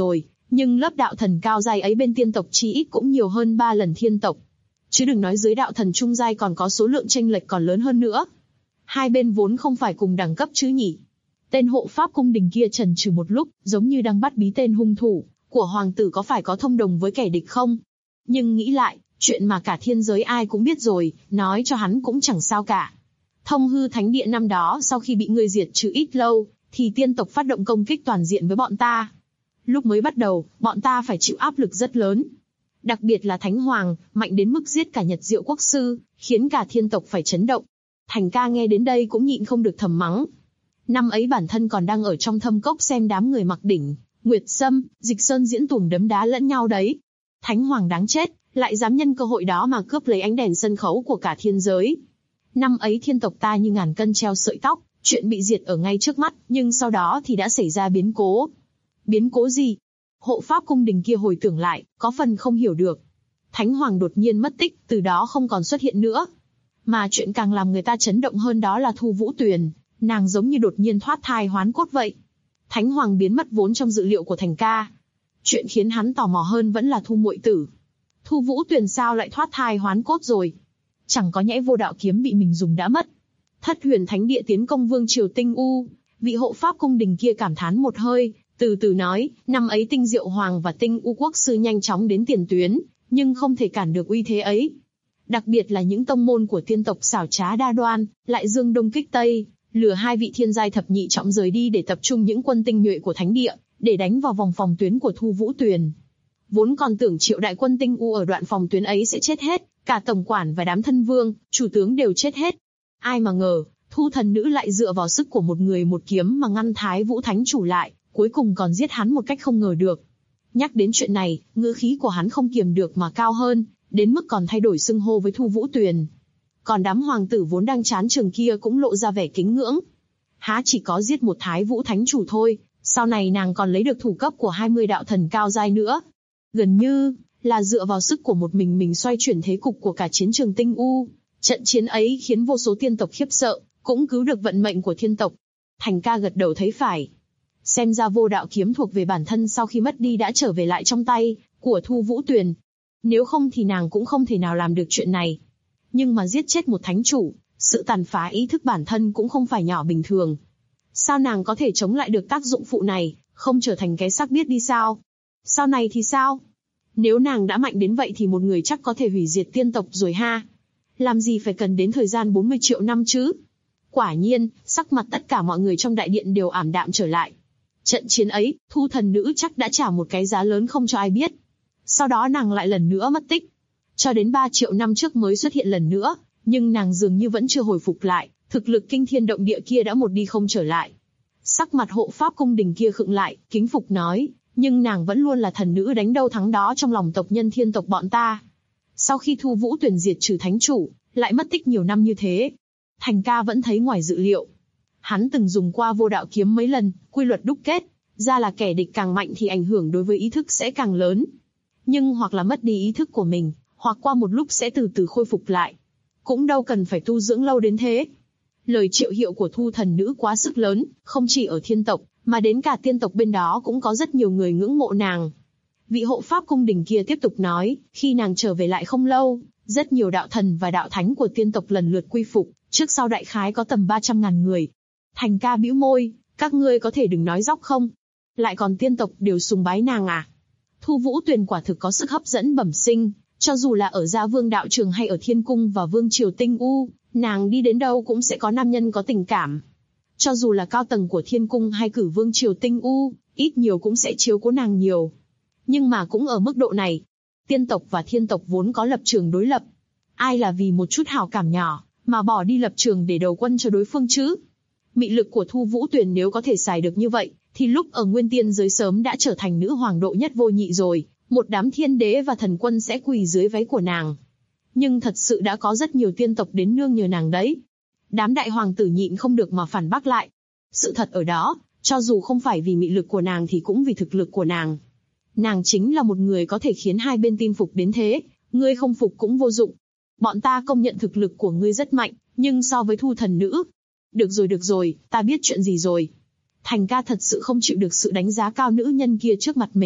Nhưng lớp đạo thần cao giai ấy bên tiên tộc chỉ ít cũng nhiều hơn 3 lần thiên tộc. Chứ đừng nói dưới đạo thần trung giai còn có số lượng chênh lệch còn lớn hơn nữa. Hai bên vốn không phải cùng đẳng cấp chứ nhỉ. Tên hộ pháp cung đình kia chần chừ một lúc, giống như đang bắt bí tên hung thủ của hoàng tử có phải có thông đồng với kẻ địch không. Nhưng nghĩ lại, chuyện mà cả thiên giới ai cũng biết rồi, nói cho hắn cũng chẳng sao cả. Thông hư thánh địa năm đó sau khi bị ngươi diệt trừ ít lâu, thì tiên tộc phát động công kích toàn diện với bọn ta. Lúc mới bắt đầu, bọn ta phải chịu áp lực rất lớn. Đặc biệt là Thánh Hoàng, mạnh đến mức giết cả Nhật Diệu Quốc Sư, khiến cả thiên tộc phải chấn động. Thành ca nghe đến đây cũng nhịn không được thầm mắng. Năm ấy bản thân còn đang ở trong thâm cốc xem đám người mặc đỉnh, Nguyệt Sâm, Dịch Sơn diễn tuồng đấm đá lẫn nhau đấy. Thánh Hoàng đáng chết, lại dám nhân cơ hội đó mà cướp lấy ánh đèn sân khấu của cả thiên giới. Năm ấy thiên tộc ta như ngàn cân treo sợi tóc, chuyện bị diệt ở ngay trước mắt, nhưng sau đó thì đã xảy ra biến cố. Biến cố gì? Hộ pháp cung đình kia hồi tưởng lại, có phần không hiểu được. Thánh Hoàng đột nhiên mất tích, từ đó không còn xuất hiện nữa. Mà chuyện càng làm người ta chấn động hơn đó là Thu Vũ Tuyền, nàng giống như đột nhiên thoát thai hoán cốt vậy. Thánh Hoàng biến mất vốn trong dự liệu của Thành ca. Chuyện khiến hắn tò mò hơn vẫn là Thu muội tử. Thu Vũ Tuyền sao lại thoát thai hoán cốt rồi? Chẳng có nhẽ vô đạo kiếm bị mình dùng đã mất. Thất Huyền Thánh Địa tiến công Vương Triều Tinh U, vị hộ pháp cung đình kia cảm thán một hơi, từ từ nói, năm ấy Tinh Diệu Hoàng và Tinh U Quốc Sư nhanh chóng đến tiền tuyến, nhưng không thể cản được uy thế ấy. Đặc biệt là những tông môn của tiên tộc xảo trá đa đoan, lại dương đông kích tây, lừa hai vị thiên giai thập nhị trọng rời đi để tập trung những quân tinh nhuệ của thánh địa, để đánh vào vòng phòng tuyến của Thu Vũ Tuyền. Vốn còn tưởng triệu đại quân Tinh U ở đoạn phòng tuyến ấy sẽ chết hết, cả tổng quản và đám thân vương, chủ tướng đều chết hết. Ai mà ngờ, Thu thần nữ lại dựa vào sức của một người một kiếm mà ngăn Thái Vũ Thánh chủ lại, cuối cùng còn giết hắn một cách không ngờ được. Nhắc đến chuyện này, ngữ khí của hắn không kiềm được mà cao hơn, đến mức còn thay đổi xưng hô với Thu Vũ Tuyền. Còn đám hoàng tử vốn đang chán trường kia cũng lộ ra vẻ kính ngưỡng. Há chỉ có giết một Thái Vũ Thánh chủ thôi, sau này nàng còn lấy được thủ cấp của 20 đạo thần cao giai nữa. Gần như là dựa vào sức của một mình xoay chuyển thế cục của cả chiến trường Tinh U. Trận chiến ấy khiến vô số tiên tộc khiếp sợ, cũng cứu được vận mệnh của thiên tộc. Thành ca gật đầu thấy phải. Xem ra vô đạo kiếm thuộc về bản thân sau khi mất đi đã trở về lại trong tay của Thu Vũ Tuyền. Nếu không thì nàng cũng không thể nào làm được chuyện này. Nhưng mà giết chết một thánh chủ, sự tàn phá ý thức bản thân cũng không phải nhỏ bình thường. Sao nàng có thể chống lại được tác dụng phụ này, không trở thành cái xác biết đi sao? Sau này thì sao? Nếu nàng đã mạnh đến vậy thì một người chắc có thể hủy diệt tiên tộc rồi ha. Làm gì phải cần đến thời gian 40 triệu năm chứ? Quả nhiên, sắc mặt tất cả mọi người trong đại điện đều ảm đạm trở lại. Trận chiến ấy, Thu thần nữ chắc đã trả một cái giá lớn không cho ai biết. Sau đó nàng lại lần nữa mất tích. Cho đến 3 triệu năm trước mới xuất hiện lần nữa, nhưng nàng dường như vẫn chưa hồi phục lại, thực lực kinh thiên động địa kia đã một đi không trở lại. Sắc mặt hộ pháp cung đình kia khựng lại, kính phục nói, nhưng nàng vẫn luôn là thần nữ đánh đâu thắng đó trong lòng tộc nhân thiên tộc bọn ta. Sau khi Thu Vũ Tuyền diệt trừ thánh chủ, lại mất tích nhiều năm như thế. Thành ca vẫn thấy ngoài dự liệu. Hắn từng dùng qua vô đạo kiếm mấy lần, quy luật đúc kết, ra là kẻ địch càng mạnh thì ảnh hưởng đối với ý thức sẽ càng lớn. Nhưng hoặc là mất đi ý thức của mình, hoặc qua một lúc sẽ từ từ khôi phục lại. Cũng đâu cần phải tu dưỡng lâu đến thế. Lời triệu hiệu của Thu thần nữ quá sức lớn, không chỉ ở thiên tộc, mà đến cả tiên tộc bên đó cũng có rất nhiều người ngưỡng mộ nàng. Vị hộ pháp cung đình kia tiếp tục nói, khi nàng trở về lại không lâu, rất nhiều đạo thần và đạo thánh của tiên tộc lần lượt quy phục, trước sau đại khái có tầm 300.000 người. Thành ca bĩu môi, các ngươi có thể đừng nói dóc không? Lại còn tiên tộc đều sùng bái nàng à? Thu Vũ Tuyền quả thực có sức hấp dẫn bẩm sinh, cho dù là ở Gia Vương đạo trường hay ở Thiên Cung và Vương Triều Tinh U, nàng đi đến đâu cũng sẽ có nam nhân có tình cảm. Cho dù là cao tầng của Thiên Cung hay cử Vương Triều Tinh U, ít nhiều cũng sẽ chiếu cố nàng nhiều. Nhưng mà cũng ở mức độ này, tiên tộc và thiên tộc vốn có lập trường đối lập. Ai là vì một chút hảo cảm nhỏ, mà bỏ đi lập trường để đầu quân cho đối phương chứ? Mị lực của Thu Vũ Tuyền nếu có thể xài được như vậy, thì lúc ở Nguyên Tiên giới sớm đã trở thành nữ hoàng độ nhất vô nhị rồi, một đám thiên đế và thần quân sẽ quỳ dưới váy của nàng. Nhưng thật sự đã có rất nhiều tiên tộc đến nương nhờ nàng đấy. Đám đại hoàng tử nhịn không được mà phản bác lại. Sự thật ở đó, cho dù không phải vì mị lực của nàng thì cũng vì thực lực của nàng. Nàng chính là một người có thể khiến hai bên tin phục đến thế, ngươi không phục cũng vô dụng. Bọn ta công nhận thực lực của ngươi rất mạnh, nhưng so với Thu thần nữ. Được rồi, ta biết chuyện gì rồi. Thành ca thật sự không chịu được sự đánh giá cao nữ nhân kia trước mặt mình,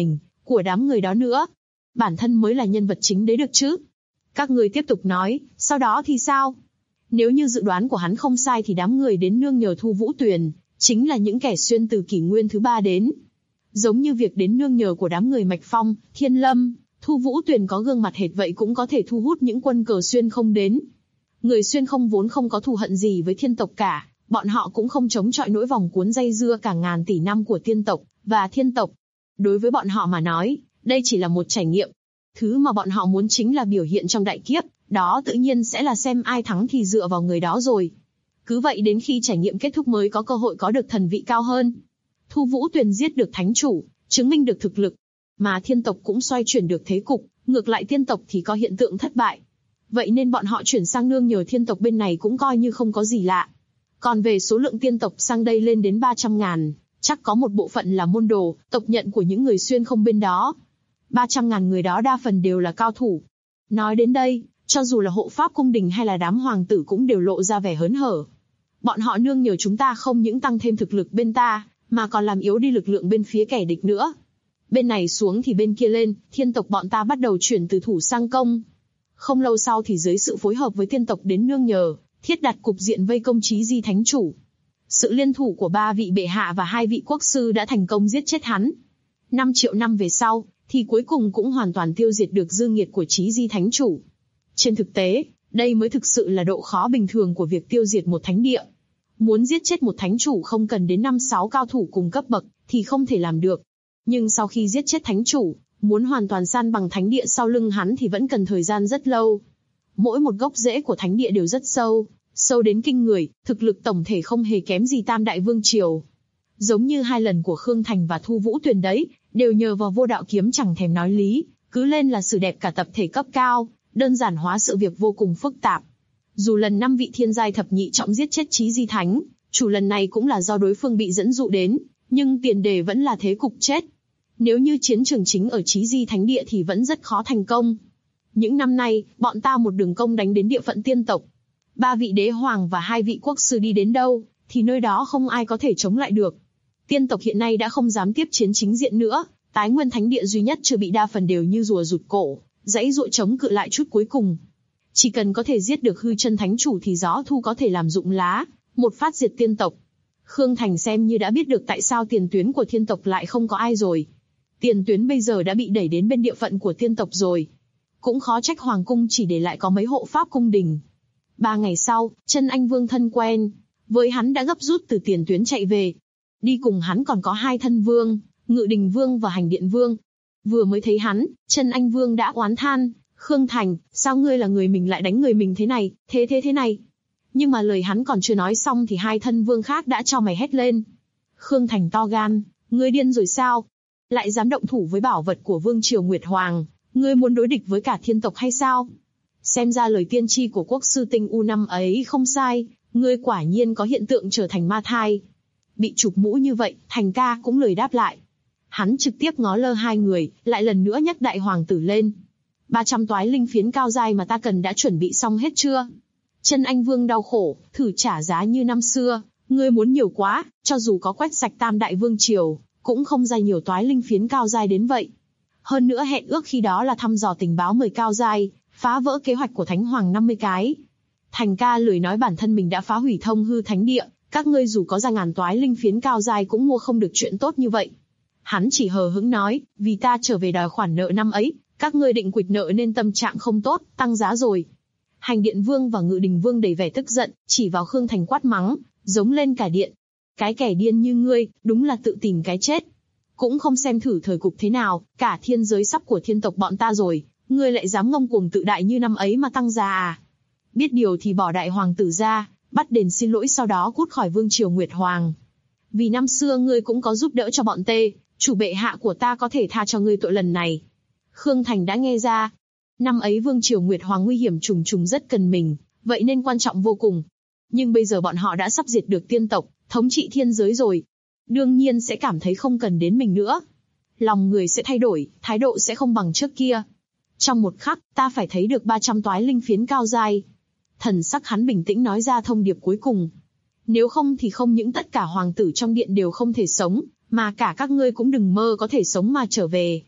của đám người đó nữa. Bản thân mới là nhân vật chính đấy được chứ. Các người tiếp tục nói, sau đó thì sao? Nếu như dự đoán của hắn không sai thì đám người đến nương nhờ Thu Vũ Tuyền, chính là những kẻ xuyên từ kỷ nguyên thứ 3 đến. Giống như việc đến nương nhờ của đám người Mạch Phong, Thiên Lâm, Thu Vũ Tuyền có gương mặt hệt vậy cũng có thể thu hút những quân cờ xuyên không đến. Người xuyên không vốn không có thù hận gì với thiên tộc cả, bọn họ cũng không chống chọi nỗi vòng cuốn dây dưa cả ngàn tỷ năm của tiên tộc và thiên tộc. Đối với bọn họ mà nói, đây chỉ là một trải nghiệm. Thứ mà bọn họ muốn chính là biểu hiện trong đại kiếp, đó tự nhiên sẽ là xem ai thắng thì dựa vào người đó rồi. Cứ vậy đến khi trải nghiệm kết thúc mới có cơ hội có được thần vị cao hơn. Thu Vũ Tuyền giết được thánh chủ, chứng minh được thực lực, mà thiên tộc cũng xoay chuyển được thế cục, ngược lại tiên tộc thì có hiện tượng thất bại. Vậy nên bọn họ chuyển sang nương nhờ thiên tộc bên này cũng coi như không có gì lạ. Còn về số lượng tiên tộc sang đây lên đến 300.000, chắc có một bộ phận là môn đồ, tộc nhận của những người xuyên không bên đó. 300.000 người đó đa phần đều là cao thủ. Nói đến đây, cho dù là hộ pháp cung đình hay là đám hoàng tử cũng đều lộ ra vẻ hớn hở. Bọn họ nương nhờ chúng ta không những tăng thêm thực lực bên ta, mà còn làm yếu đi lực lượng bên phía kẻ địch nữa. Bên này xuống thì bên kia lên, thiên tộc bọn ta bắt đầu chuyển từ thủ sang công. Không lâu sau thì dưới sự phối hợp với tiên tộc đến nương nhờ, thiết đặt cục diện vây công Chí Di Thánh Chủ. Sự liên thủ của 3 vị bệ hạ và 2 vị quốc sư đã thành công giết chết hắn. 5 triệu năm về sau, thì cuối cùng cũng hoàn toàn tiêu diệt được dư nghiệt của Chí Di Thánh Chủ. Trên thực tế, đây mới thực sự là độ khó bình thường của việc tiêu diệt một thánh địa. Muốn giết chết một thánh chủ không cần đến 5-6 cao thủ cùng cấp bậc, thì không thể làm được. Nhưng sau khi giết chết thánh chủ, muốn hoàn toàn san bằng thánh địa sau lưng hắn thì vẫn cần thời gian rất lâu. Mỗi một gốc rễ của thánh địa đều rất sâu, sâu đến kinh người, thực lực tổng thể không hề kém gì Tam Đại Vương Triều. Giống như 2 lần của Khương Thành và Thu Vũ Tuyền đấy, đều nhờ vào Vô Đạo Kiếm chẳng thèm nói lý, cứ lên là xử đẹp cả tập thể cấp cao, đơn giản hóa sự việc vô cùng phức tạp. Dù lần 5 vị thiên giai thập nhị trọng giết chết Chí Di Thánh Chủ lần này cũng là do đối phương bị dẫn dụ đến, nhưng tiền đề vẫn là thế cục chết. Nếu như chiến trường chính ở Chí Di Thánh Địa thì vẫn rất khó thành công. Những năm nay, bọn ta một đường công đánh đến địa phận tiên tộc. 3 vị đế hoàng và 2 vị quốc sư đi đến đâu, thì nơi đó không ai có thể chống lại được. Tiên tộc hiện nay đã không dám tiếp chiến chính diện nữa, Tái Nguyên Thánh Địa duy nhất chưa bị đa phần đều như rùa rụt cổ, dãy dụa chống cự lại chút cuối cùng. Chỉ cần có thể giết được hư chân thánh chủ thì gió thu có thể làm rụng lá, một phát diệt tiên tộc. Khương Thành xem như đã biết được tại sao tiền tuyến của thiên tộc lại không có ai rồi. Tiền tuyến bây giờ đã bị đẩy đến bên địa phận của tiên tộc rồi. Cũng khó trách hoàng cung chỉ để lại có mấy hộ pháp cung đình. 3 ngày sau, Chân Anh Vương thân quen, với hắn đã gấp rút từ tiền tuyến chạy về. Đi cùng hắn còn có 2 thân vương, Ngự Đình Vương và Hành Điện Vương. Vừa mới thấy hắn, Chân Anh Vương đã oán than, Khương Thành, sao ngươi là người mình lại đánh người mình thế này, thế này. Nhưng mà lời hắn còn chưa nói xong thì 2 thân vương khác đã cho mày hét lên. Khương Thành to gan, ngươi điên rồi sao? Lại dám động thủ với bảo vật của Vương Triều Nguyệt Hoàng, ngươi muốn đối địch với cả thiên tộc hay sao? Xem ra lời tiên tri của quốc sư Tinh U năm ấy không sai, ngươi quả nhiên có hiện tượng trở thành ma thai. Bị chụp mũ như vậy, Thành ca cũng lười đáp lại. Hắn trực tiếp ngó lơ 2 người, lại lần nữa nhắc đại hoàng tử lên. 300 toái linh phiến cao giai mà ta cần đã chuẩn bị xong hết chưa? Chân Anh Vương đau khổ, thử trả giá như năm xưa, ngươi muốn nhiều quá, cho dù có quét sạch Tam Đại Vương Triều, cũng không ra nhiều toái linh phiến cao giai đến vậy. Hơn nữa hẹn ước khi đó là thăm dò tình báo 10 cao giai, phá vỡ kế hoạch của Thánh Hoàng 50 cái. Thành ca lười nói bản thân mình đã phá hủy thông hư thánh địa, các ngươi dù có ra ngàn toái linh phiến cao giai cũng mua không được chuyện tốt như vậy. Hắn chỉ hờ hững nói, vì ta trở về đòi khoản nợ năm ấy, các ngươi định quỵt nợ nên tâm trạng không tốt, tăng giá rồi. Hành Điện Vương và Ngự Đình Vương đầy vẻ tức giận, chỉ vào Khương Thành quát mắng, giống lên cả điện. Cái kẻ điên như ngươi, đúng là tự tìm cái chết. Cũng không xem thử thời cục thế nào, cả thiên giới sắp của thiên tộc bọn ta rồi, ngươi lại dám ngông cuồng tự đại như năm ấy mà tăng giá à? Biết điều thì bỏ đại hoàng tử ra, bắt đền xin lỗi sau đó cút khỏi Vương Triều Nguyệt Hoàng. Vì năm xưa ngươi cũng có giúp đỡ cho bọn tê, chủ bệ hạ của ta có thể tha cho ngươi tội lần này. Khương Thành đã nghe ra. Năm ấy Vương Triều Nguyệt Hoàng nguy hiểm trùng trùng rất cần mình, vậy nên quan trọng vô cùng. Nhưng bây giờ bọn họ đã sắp diệt được tiên tộc, thống trị thiên giới rồi. Đương nhiên sẽ cảm thấy không cần đến mình nữa. Lòng người sẽ thay đổi, thái độ sẽ không bằng trước kia. Trong một khắc, ta phải thấy được 300 toái linh phiến cao giai. Thần sắc hắn bình tĩnh nói ra thông điệp cuối cùng. Nếu không thì không những tất cả hoàng tử trong điện đều không thể sống, mà cả các ngươi cũng đừng mơ có thể sống mà trở về.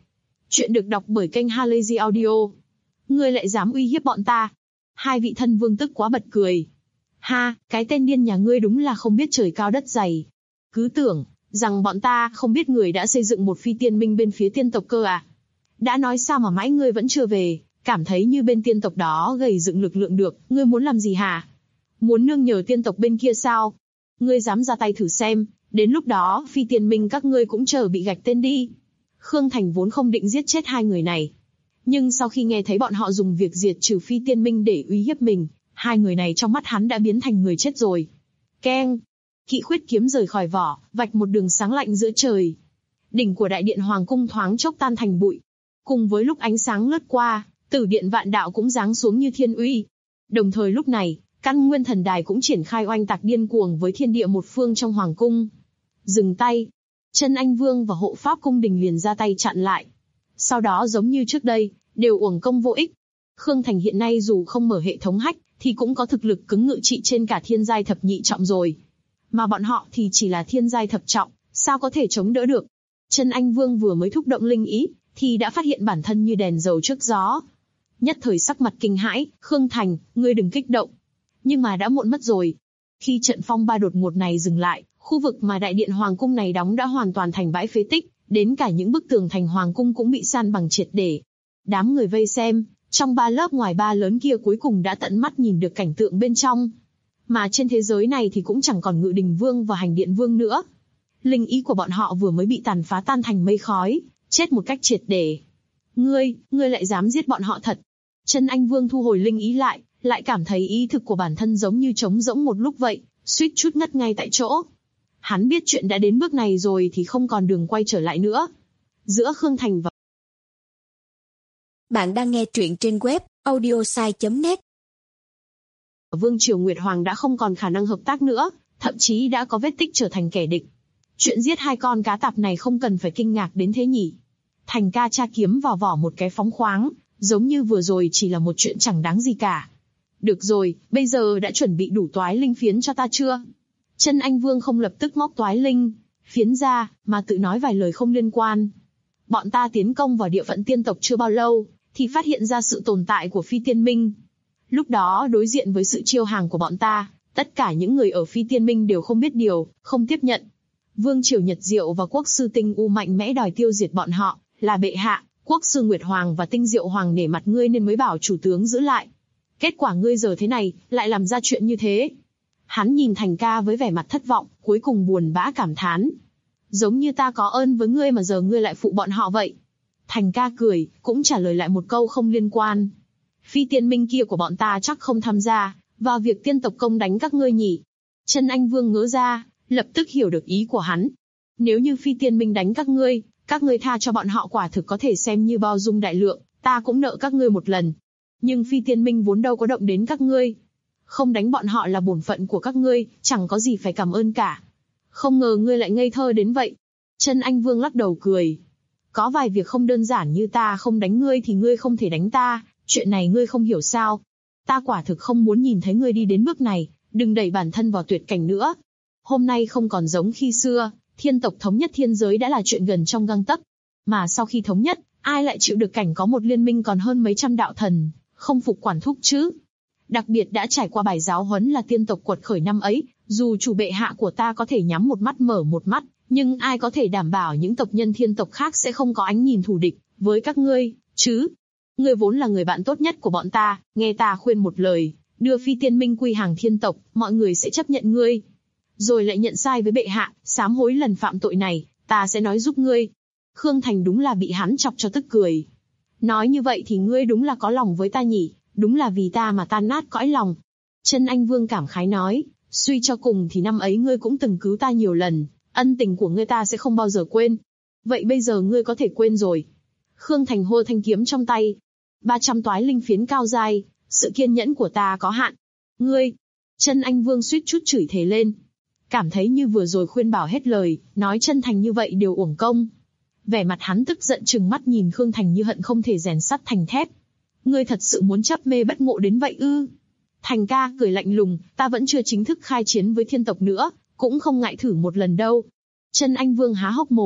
Chuyện được đọc bởi kênh Halazy Audio. Ngươi lại dám uy hiếp bọn ta? Hai vị thân vương tức quá bật cười. Ha, cái tên điên nhà ngươi đúng là không biết trời cao đất dày. Cứ tưởng rằng bọn ta không biết người đã xây dựng một phi tiên minh bên phía tiên tộc cơ à? Đã nói sao mà mãi ngươi vẫn chưa về, cảm thấy như bên tiên tộc đó gầy dựng lực lượng được, ngươi muốn làm gì hả? Muốn nương nhờ tiên tộc bên kia sao? Ngươi dám ra tay thử xem, đến lúc đó phi tiên minh các ngươi cũng chờ bị gạch tên đi. Khương Thành vốn không định giết chết hai người này. Nhưng sau khi nghe thấy bọn họ dùng việc diệt trừ phi tiên minh để uy hiếp mình, hai người này trong mắt hắn đã biến thành người chết rồi. Keng! Kỵ khuyết kiếm rời khỏi vỏ, vạch một đường sáng lạnh giữa trời. Đỉnh của đại điện hoàng cung thoáng chốc tan thành bụi. Cùng với lúc ánh sáng lướt qua, tử điện vạn đạo cũng giáng xuống như thiên uy. Đồng thời lúc này, căn nguyên thần đài cũng triển khai oanh tạc điên cuồng với thiên địa một phương trong hoàng cung. Dừng tay! Chân Anh Vương và hộ pháp cung đình liền ra tay chặn lại. Sau đó giống như trước đây, đều uổng công vô ích. Khương Thành hiện nay dù không mở hệ thống hack, thì cũng có thực lực cứng ngự trị trên cả thiên giai thập nhị trọng rồi. Mà bọn họ thì chỉ là thiên giai thập trọng, sao có thể chống đỡ được? Chân Anh Vương vừa mới thúc động linh ý, thì đã phát hiện bản thân như đèn dầu trước gió. Nhất thời sắc mặt kinh hãi, Khương Thành, ngươi đừng kích động. Nhưng mà đã muộn mất rồi. Khi trận phong ba đột ngột này dừng lại, khu vực mà đại điện hoàng cung này đóng đã hoàn toàn thành bãi phế tích, đến cả những bức tường thành hoàng cung cũng bị san bằng triệt để. Đám người vây xem, trong ba lớp ngoài ba lớn kia cuối cùng đã tận mắt nhìn được cảnh tượng bên trong. Mà trên thế giới này thì cũng chẳng còn Ngự Đình Vương và Hành Điện Vương nữa. Linh ý của bọn họ vừa mới bị tàn phá tan thành mây khói, chết một cách triệt để. Ngươi lại dám giết bọn họ thật? Chân Anh Vương thu hồi linh ý lại cảm thấy ý thực của bản thân giống như trống rỗng một lúc vậy, suýt chút ngất ngay tại chỗ. Hắn biết chuyện đã đến bước này rồi thì không còn đường quay trở lại nữa. Giữa Khương Thành và... Bạn đang nghe truyện trên web audiosai.net. Vương triều Nguyệt Hoàng đã không còn khả năng hợp tác nữa, thậm chí đã có vết tích trở thành kẻ địch. Chuyện giết hai con cá tạp này không cần phải kinh ngạc đến thế nhỉ. Thành ca tra kiếm vào vỏ một cái phóng khoáng, giống như vừa rồi chỉ là một chuyện chẳng đáng gì cả. Được rồi, bây giờ đã chuẩn bị đủ toái linh phiến cho ta chưa? Chân Anh Vương không lập tức móc toái linh phiến ra, mà tự nói vài lời không liên quan. Bọn ta tiến công vào địa phận tiên tộc chưa bao lâu, thì phát hiện ra sự tồn tại của phi tiên minh. Lúc đó đối diện với sự chiêu hàng của bọn ta, tất cả những người ở phi tiên minh đều không biết điều, không tiếp nhận. Vương triều Nhật Diệu và quốc sư Tinh U mạnh mẽ đòi tiêu diệt bọn họ, là bệ hạ, quốc sư Nguyệt Hoàng và Tinh Diệu Hoàng nể mặt ngươi nên mới bảo chủ tướng giữ lại. Kết quả ngươi giờ thế này, lại làm ra chuyện như thế. Hắn nhìn Thành ca với vẻ mặt thất vọng, cuối cùng buồn bã cảm thán. Giống như ta có ơn với ngươi mà giờ ngươi lại phụ bọn họ vậy. Thành ca cười, cũng trả lời lại một câu không liên quan. Phi tiên minh kia của bọn ta chắc không tham gia vào việc tiên tộc công đánh các ngươi nhỉ. Chân Anh Vương ngớ ra, lập tức hiểu được ý của hắn. Nếu như phi tiên minh đánh các ngươi tha cho bọn họ quả thực có thể xem như bao dung đại lượng, ta cũng nợ các ngươi một lần. Nhưng phi tiên minh vốn đâu có động đến các ngươi. Không đánh bọn họ là bổn phận của các ngươi, chẳng có gì phải cảm ơn cả. Không ngờ ngươi lại ngây thơ đến vậy. Chân Anh Vương lắc đầu cười. Có vài việc không đơn giản như ta không đánh ngươi thì ngươi không thể đánh ta, chuyện này ngươi không hiểu sao. Ta quả thực không muốn nhìn thấy ngươi đi đến bước này, đừng đẩy bản thân vào tuyệt cảnh nữa. Hôm nay không còn giống khi xưa, thiên tộc thống nhất thiên giới đã là chuyện gần trong gang tấc. Mà sau khi thống nhất, ai lại chịu được cảnh có một liên minh còn hơn mấy trăm đạo thần, không phục quản thúc chứ? Đặc biệt đã trải qua bài giáo huấn là tiên tộc quật khởi năm ấy, dù chủ bệ hạ của ta có thể nhắm một mắt mở một mắt, nhưng ai có thể đảm bảo những tộc nhân thiên tộc khác sẽ không có ánh nhìn thù địch với các ngươi, chứ? Ngươi vốn là người bạn tốt nhất của bọn ta, nghe ta khuyên một lời, đưa phi tiên minh quy hàng thiên tộc, mọi người sẽ chấp nhận ngươi. Rồi lại nhận sai với bệ hạ, sám hối lần phạm tội này, ta sẽ nói giúp ngươi. Khương Thành đúng là bị hắn chọc cho tức cười. Nói như vậy thì ngươi đúng là có lòng với ta nhỉ, đúng là vì ta mà tan nát cõi lòng. Chân Anh Vương cảm khái nói, suy cho cùng thì năm ấy ngươi cũng từng cứu ta nhiều lần, ân tình của ngươi ta sẽ không bao giờ quên. Vậy bây giờ ngươi có thể quên rồi. Khương Thành hô thanh kiếm trong tay. 300 toái linh phiến cao giai, sự kiên nhẫn của ta có hạn. Ngươi! Chân Anh Vương suýt chút chửi thề lên. Cảm thấy như vừa rồi khuyên bảo hết lời, nói chân thành như vậy đều uổng công. Vẻ mặt hắn tức giận trừng mắt nhìn Khương Thành như hận không thể rèn sắt thành thép. Ngươi thật sự muốn chấp mê bất ngộ đến vậy ư? Thành ca cười lạnh lùng, ta vẫn chưa chính thức khai chiến với thiên tộc nữa, cũng không ngại thử một lần đâu. Chân Anh Vương há hốc mồm,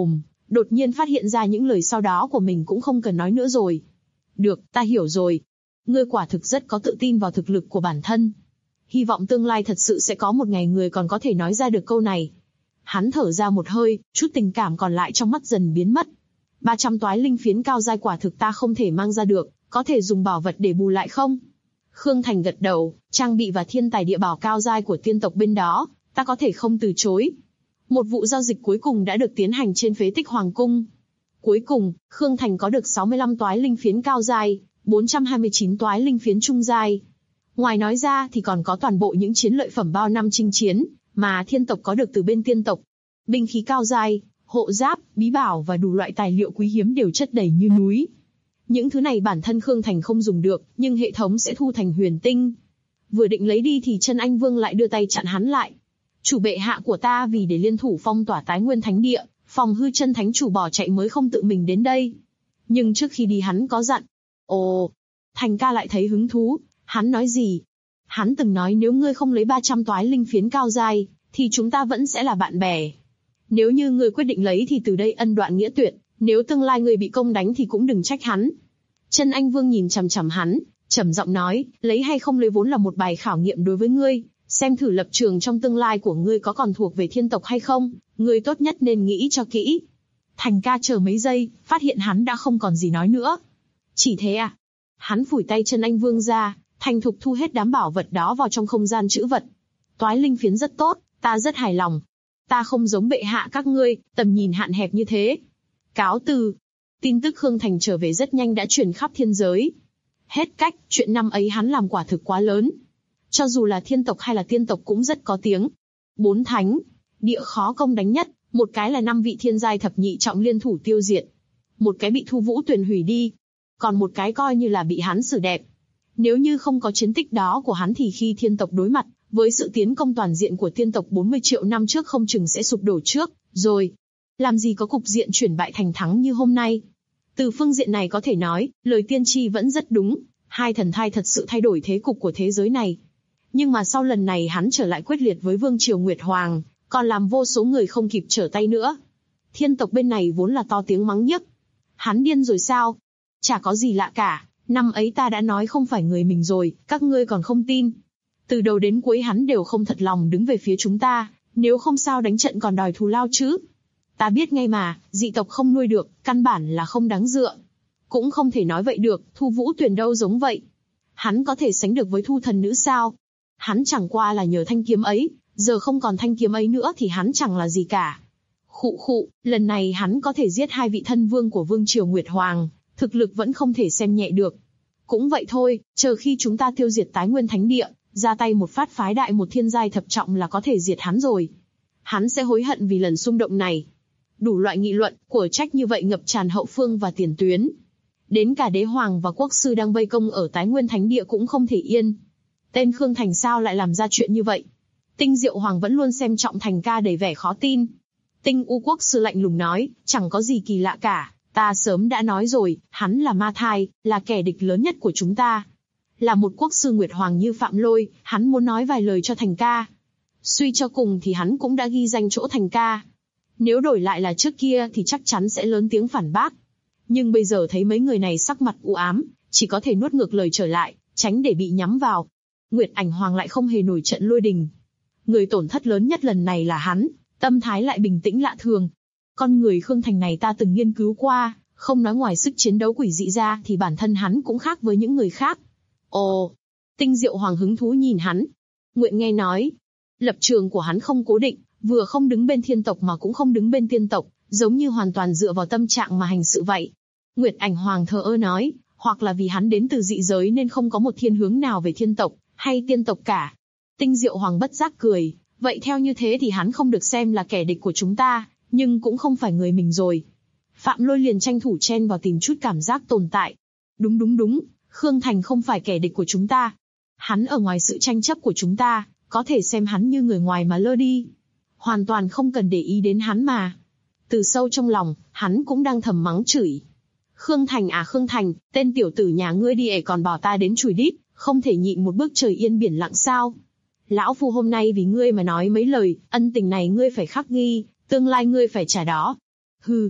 Đột nhiên phát hiện ra những lời sau đó của mình cũng không cần nói nữa rồi. Được, ta hiểu rồi. Ngươi quả thực rất có tự tin vào thực lực của bản thân. Hy vọng tương lai thật sự sẽ có một ngày người còn có thể nói ra được câu này. Hắn thở ra một hơi, chút tình cảm còn lại trong mắt dần biến mất. 300 toái linh phiến cao giai quả thực ta không thể mang ra được, có thể dùng bảo vật để bù lại không? Khương Thành gật đầu, trang bị và thiên tài địa bảo cao giai của tiên tộc bên đó, ta có thể không từ chối. Một vụ giao dịch cuối cùng đã được tiến hành trên phế tích Hoàng Cung. Cuối cùng, Khương Thành có được 65 toái linh phiến cao giai, 429 toái linh phiến trung giai. Ngoài nói ra thì còn có toàn bộ những chiến lợi phẩm bao năm chinh chiến, mà thiên tộc có được từ bên tiên tộc. Binh khí cao giai, hộ giáp, bí bảo và đủ loại tài liệu quý hiếm đều chất đầy như núi. Những thứ này bản thân Khương Thành không dùng được, nhưng hệ thống sẽ thu thành huyền tinh. Vừa định lấy đi thì Chân Anh Vương lại đưa tay chặn hắn lại. Chủ bệ hạ của ta vì để liên thủ phong tỏa Tái Nguyên Thánh Địa, phòng hư chân thánh chủ bỏ chạy mới không tự mình đến đây. Nhưng trước khi đi hắn có dặn. Ồ, Thành ca lại thấy hứng thú, hắn nói gì? Hắn từng nói nếu ngươi không lấy 300 toái linh phiến cao giai, thì chúng ta vẫn sẽ là bạn bè. Nếu như ngươi quyết định lấy thì từ đây ân đoạn nghĩa tuyệt, nếu tương lai ngươi bị công đánh thì cũng đừng trách hắn. Chân Anh Vương nhìn chằm chằm hắn, trầm giọng nói, lấy hay không lấy vốn là một bài khảo nghiệm đối với ngươi, xem thử lập trường trong tương lai của ngươi có còn thuộc về thiên tộc hay không, ngươi tốt nhất nên nghĩ cho kỹ. Thành ca chờ mấy giây, phát hiện hắn đã không còn gì nói nữa. Chỉ thế à? Hắn phủi tay Chân Anh Vương ra, thành thục thu hết đám bảo vật đó vào trong không gian trữ vật. Toái linh phiến rất tốt, ta rất hài lòng. Ta không giống bệ hạ các ngươi, tầm nhìn hạn hẹp như thế. Cáo từ. Tin tức Khương Thành trở về rất nhanh đã truyền khắp thiên giới. Hết cách, chuyện năm ấy hắn làm quả thực quá lớn. Cho dù là thiên tộc hay là tiên tộc cũng rất có tiếng. 4 thánh, địa khó công đánh nhất, một cái là 5 vị thiên giai thập nhị trọng liên thủ tiêu diệt. Một cái bị Thu Vũ Tuyền hủy đi. Còn một cái coi như là bị hắn xử đẹp. Nếu như không có chiến tích đó của hắn thì khi thiên tộc đối mặt với sự tiến công toàn diện của tiên tộc 40 triệu năm trước không chừng sẽ sụp đổ trước, rồi. Làm gì có cục diện chuyển bại thành thắng như hôm nay. Từ phương diện này có thể nói, lời tiên tri vẫn rất đúng, hai thần thai thật sự thay đổi thế cục của thế giới này. Nhưng mà sau lần này hắn trở lại quyết liệt với Vương Triều Nguyệt Hoàng, còn làm vô số người không kịp trở tay nữa. Thiên tộc bên này vốn là to tiếng mắng nhiếc. Hắn điên rồi sao? Chả có gì lạ cả, năm ấy ta đã nói không phải người mình rồi, các ngươi còn không tin. Từ đầu đến cuối hắn đều không thật lòng đứng về phía chúng ta, nếu không sao đánh trận còn đòi thù lao chứ. Ta biết ngay mà, dị tộc không nuôi được, căn bản là không đáng dựa. Cũng không thể nói vậy được, Thu Vũ Tuyền đâu giống vậy. Hắn có thể sánh được với Thu Thần Nữ sao? Hắn chẳng qua là nhờ thanh kiếm ấy, giờ không còn thanh kiếm ấy nữa thì hắn chẳng là gì cả. Khụ khụ, lần này hắn có thể giết 2 vị thân vương của Vương Triều Nguyệt Hoàng, thực lực vẫn không thể xem nhẹ được. Cũng vậy thôi, chờ khi chúng ta tiêu diệt Tái Nguyên Thánh Địa, ra tay một phát phái đại một thiên giai thập trọng là có thể diệt hắn rồi. Hắn sẽ hối hận vì lần xung động này. Đủ loại nghị luận, của trách như vậy ngập tràn hậu phương và tiền tuyến. Đến cả đế hoàng và quốc sư đang vây công ở Tái Nguyên Thánh Địa cũng không thể yên. Tên Khương Thành sao lại làm ra chuyện như vậy? Tinh Diệu Hoàng vẫn luôn xem trọng Thành ca đầy vẻ khó tin. Tinh U quốc sư lạnh lùng nói, chẳng có gì kỳ lạ cả, ta sớm đã nói rồi, hắn là ma thai, là kẻ địch lớn nhất của chúng ta. Là một quốc sư Nguyệt Hoàng như Phạm Lôi, hắn muốn nói vài lời cho Thành ca. Suy cho cùng thì hắn cũng đã ghi danh chỗ Thành ca. Nếu đổi lại là trước kia thì chắc chắn sẽ lớn tiếng phản bác. Nhưng bây giờ thấy mấy người này sắc mặt u ám, chỉ có thể nuốt ngược lời trở lại, tránh để bị nhắm vào. Nguyệt Ảnh Hoàng lại không hề nổi trận lôi đình. Người tổn thất lớn nhất lần này là hắn, tâm thái lại bình tĩnh lạ thường. Con người Khương Thành này ta từng nghiên cứu qua, không nói ngoài sức chiến đấu quỷ dị ra thì bản thân hắn cũng khác với những người khác. Ồ, Tinh Diệu Hoàng hứng thú nhìn hắn. Nguyện nghe nói, lập trường của hắn không cố định, vừa không đứng bên thiên tộc mà cũng không đứng bên tiên tộc, giống như hoàn toàn dựa vào tâm trạng mà hành sự vậy. Nguyệt Ảnh Hoàng thờ ơ nói, hoặc là vì hắn đến từ dị giới nên không có một thiên hướng nào về thiên tộc, hay tiên tộc cả. Tinh Diệu Hoàng bất giác cười, vậy theo như thế thì hắn không được xem là kẻ địch của chúng ta, nhưng cũng không phải người mình rồi. Phạm Lôi liền tranh thủ chen vào tìm chút cảm giác tồn tại. Đúng, Khương Thành không phải kẻ địch của chúng ta. Hắn ở ngoài sự tranh chấp của chúng ta, có thể xem hắn như người ngoài mà lơ đi. Hoàn toàn không cần để ý đến hắn mà. Từ sâu trong lòng, hắn cũng đang thầm mắng chửi. Khương Thành à Khương Thành, tên tiểu tử nhà ngươi đi ể còn bảo ta đến chùi đít, không thể nhịn một bước trời yên biển lặng sao. Lão phu hôm nay vì ngươi mà nói mấy lời, ân tình này ngươi phải khắc ghi, tương lai ngươi phải trả đó. Hừ,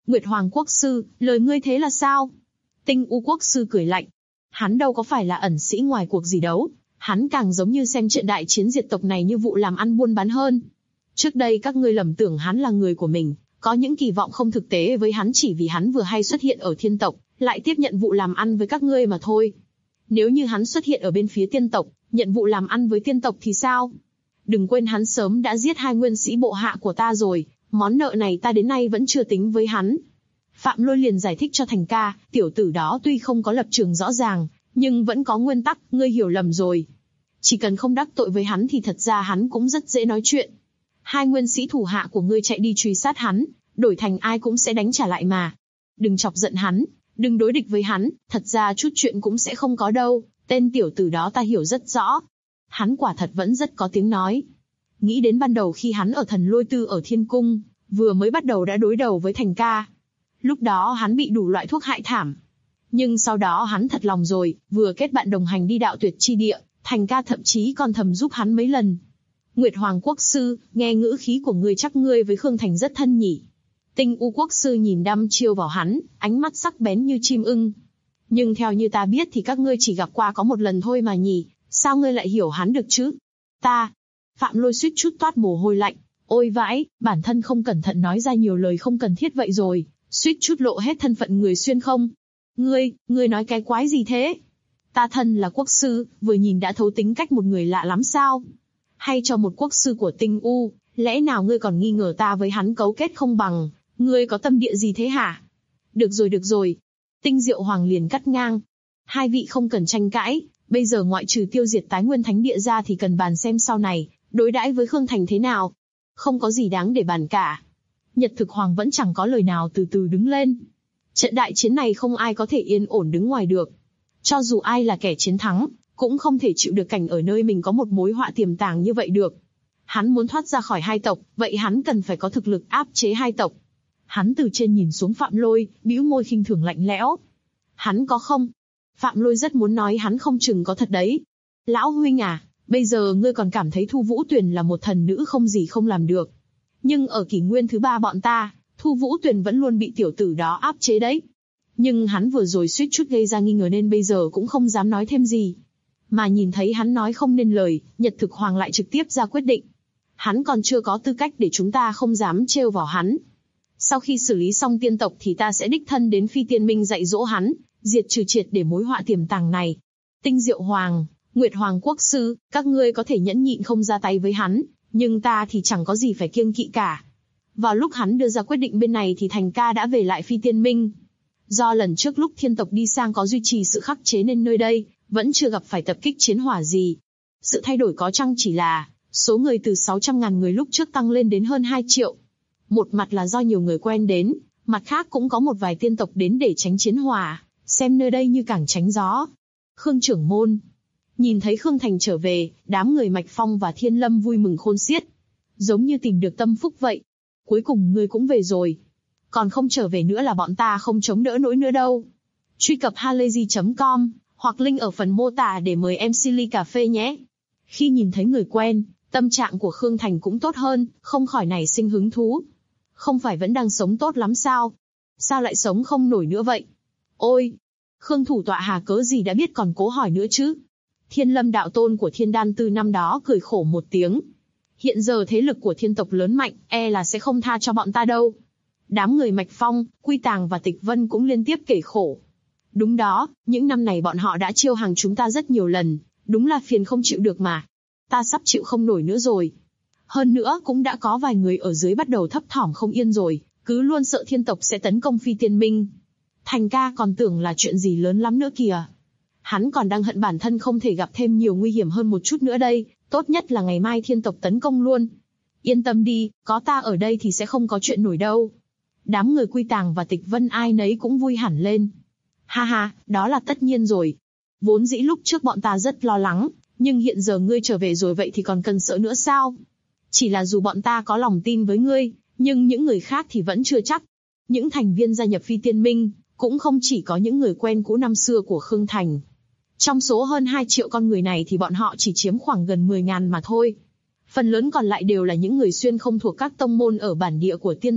Nguyệt Hoàng Quốc Sư, lời ngươi thế là sao? Tinh U Quốc Sư cười lạnh. Hắn đâu có phải là ẩn sĩ ngoài cuộc gì đấu, hắn càng giống như xem trận đại chiến diệt tộc này như vụ làm ăn buôn bán hơn. Trước đây các ngươi lầm tưởng hắn là người của mình, có những kỳ vọng không thực tế với hắn chỉ vì hắn vừa hay xuất hiện ở thiên tộc, lại tiếp nhận vụ làm ăn với các ngươi mà thôi. Nếu như hắn xuất hiện ở bên phía tiên tộc, nhận vụ làm ăn với tiên tộc thì sao? Đừng quên hắn sớm đã giết 2 nguyên sĩ bộ hạ của ta rồi, món nợ này ta đến nay vẫn chưa tính với hắn. Phạm Lôi liền giải thích cho Thành ca, tiểu tử đó tuy không có lập trường rõ ràng, nhưng vẫn có nguyên tắc, ngươi hiểu lầm rồi. Chỉ cần không đắc tội với hắn thì thật ra hắn cũng rất dễ nói chuyện. 2 nguyên sĩ thủ hạ của ngươi chạy đi truy sát hắn, đổi thành ai cũng sẽ đánh trả lại mà. Đừng chọc giận hắn, đừng đối địch với hắn, thật ra chút chuyện cũng sẽ không có đâu, tên tiểu tử đó ta hiểu rất rõ. Hắn quả thật vẫn rất có tiếng nói. Nghĩ đến ban đầu khi hắn ở Thần Lôi Tư ở Thiên Cung, vừa mới bắt đầu đã đối đầu với Thành ca. Lúc đó hắn bị đủ loại thuốc hại thảm. Nhưng sau đó hắn thật lòng rồi, vừa kết bạn đồng hành đi đạo tuyệt chi địa, Thành ca thậm chí còn thầm giúp hắn mấy lần. Nguyệt Hoàng Quốc Sư, nghe ngữ khí của ngươi chắc ngươi với Khương Thành rất thân nhỉ. Tinh U Quốc Sư nhìn đăm chiêu vào hắn, ánh mắt sắc bén như chim ưng. Nhưng theo như ta biết thì các ngươi chỉ gặp qua có một lần thôi mà nhỉ, sao ngươi lại hiểu hắn được chứ? Ta, Phạm Lôi suýt chút toát mồ hôi lạnh. Ôi vãi, bản thân không cẩn thận nói ra nhiều lời không cần thiết vậy rồi, suýt chút lộ hết thân phận người xuyên không. Ngươi nói cái quái gì thế? Ta thân là quốc sư, vừa nhìn đã thấu tính cách một người lạ lắm sao? Hay cho một quốc sư của Tinh U, lẽ nào ngươi còn nghi ngờ ta với hắn cấu kết không bằng, ngươi có tâm địa gì thế hả? Được rồi. Tinh Diệu Hoàng liền cắt ngang. Hai vị không cần tranh cãi, bây giờ ngoại trừ tiêu diệt Tái Nguyên Thánh Địa ra thì cần bàn xem sau này, đối đãi với Khương Thành thế nào. Không có gì đáng để bàn cả. Nhật Thực Hoàng vẫn chẳng có lời nào từ từ đứng lên. Trận đại chiến này không ai có thể yên ổn đứng ngoài được. Cho dù ai là kẻ chiến thắng, cũng không thể chịu được cảnh ở nơi mình có một mối họa tiềm tàng như vậy được. Hắn muốn thoát ra khỏi hai tộc, vậy hắn cần phải có thực lực áp chế hai tộc. Hắn từ trên nhìn xuống Phạm Lôi, bĩu môi khinh thường lạnh lẽo. Hắn có không? Phạm Lôi rất muốn nói hắn không chừng có thật đấy. Lão huynh à, bây giờ ngươi còn cảm thấy Thu Vũ Tuyền là một thần nữ không gì không làm được. Nhưng ở kỷ nguyên thứ 3 bọn ta, Thu Vũ Tuyền vẫn luôn bị tiểu tử đó áp chế đấy. Nhưng hắn vừa rồi suýt chút gây ra nghi ngờ nên bây giờ cũng không dám nói thêm gì. Mà nhìn thấy hắn nói không nên lời, Nhật Thực Hoàng lại trực tiếp ra quyết định. Hắn còn chưa có tư cách để chúng ta không dám trêu vào hắn. Sau khi xử lý xong tiên tộc thì ta sẽ đích thân đến Phi Tiên Minh dạy dỗ hắn, diệt trừ triệt để mối họa tiềm tàng này. Tinh Diệu Hoàng, Nguyệt Hoàng Quốc Sư, các ngươi có thể nhẫn nhịn không ra tay với hắn, nhưng ta thì chẳng có gì phải kiêng kỵ cả. Vào lúc hắn đưa ra quyết định bên này thì Thành ca đã về lại Phi Tiên Minh. Do lần trước lúc thiên tộc đi sang có duy trì sự khắc chế nên nơi đây vẫn chưa gặp phải tập kích chiến hỏa gì. Sự thay đổi có chăng chỉ là số người từ 600.000 người lúc trước tăng lên đến hơn 2 triệu. Một mặt là do nhiều người quen đến, mặt khác cũng có một vài tiên tộc đến để tránh chiến hỏa, xem nơi đây như cảng tránh gió. Khương trưởng môn nhìn thấy Khương Thành trở về, đám người Mạch Phong và Thiên Lâm vui mừng khôn xiết, giống như tìm được tâm phúc vậy. Cuối cùng ngươi cũng về rồi, còn không trở về nữa là bọn ta không chống đỡ nổi nữa đâu. Truy cập halayzi.com hoặc link ở phần mô tả để mời MC ly cà phê nhé. Khi nhìn thấy người quen, tâm trạng của Khương Thành cũng tốt hơn, không khỏi nảy sinh hứng thú. Không phải vẫn đang sống tốt lắm sao? Sao lại sống không nổi nữa vậy? Ôi! Khương thủ tọa hà cớ gì đã biết còn cố hỏi nữa chứ? Thiên Lâm đạo tôn của Thiên Đan Tư năm đó cười khổ một tiếng. Hiện giờ thế lực của thiên tộc lớn mạnh, e là sẽ không tha cho bọn ta đâu. Đám người Mạch Phong, Quy Tàng và Tịch Vân cũng liên tiếp kể khổ. Đúng đó, những năm này bọn họ đã chiêu hàng chúng ta rất nhiều lần, đúng là phiền không chịu được mà. Ta sắp chịu không nổi nữa rồi. Hơn nữa cũng đã có vài người ở dưới bắt đầu thấp thỏm không yên rồi, cứ luôn sợ thiên tộc sẽ tấn công Phi Tiên Minh. Thành ca còn tưởng là chuyện gì lớn lắm nữa kìa. Hắn còn đang hận bản thân không thể gặp thêm nhiều nguy hiểm hơn một chút nữa đây, tốt nhất là ngày mai thiên tộc tấn công luôn. Yên tâm đi, có ta ở đây thì sẽ không có chuyện nổi đâu. Đám người Quy Tàng và Tịch Vân ai nấy cũng vui hẳn lên. Ha ha, đó là tất nhiên rồi. Vốn dĩ lúc trước bọn ta rất lo lắng, nhưng hiện giờ ngươi trở về rồi vậy thì còn cần sợ nữa sao? Chỉ là dù bọn ta có lòng tin với ngươi, nhưng những người khác thì vẫn chưa chắc. Những thành viên gia nhập Phi Tiên Minh, cũng không chỉ có những người quen cũ năm xưa của Khương Thành. Trong số hơn 2 triệu con người này thì bọn họ chỉ chiếm khoảng gần 10.000 mà thôi. Phần lớn còn lại đều là những người xuyên không thuộc các tông môn ở bản địa của tiên tộc,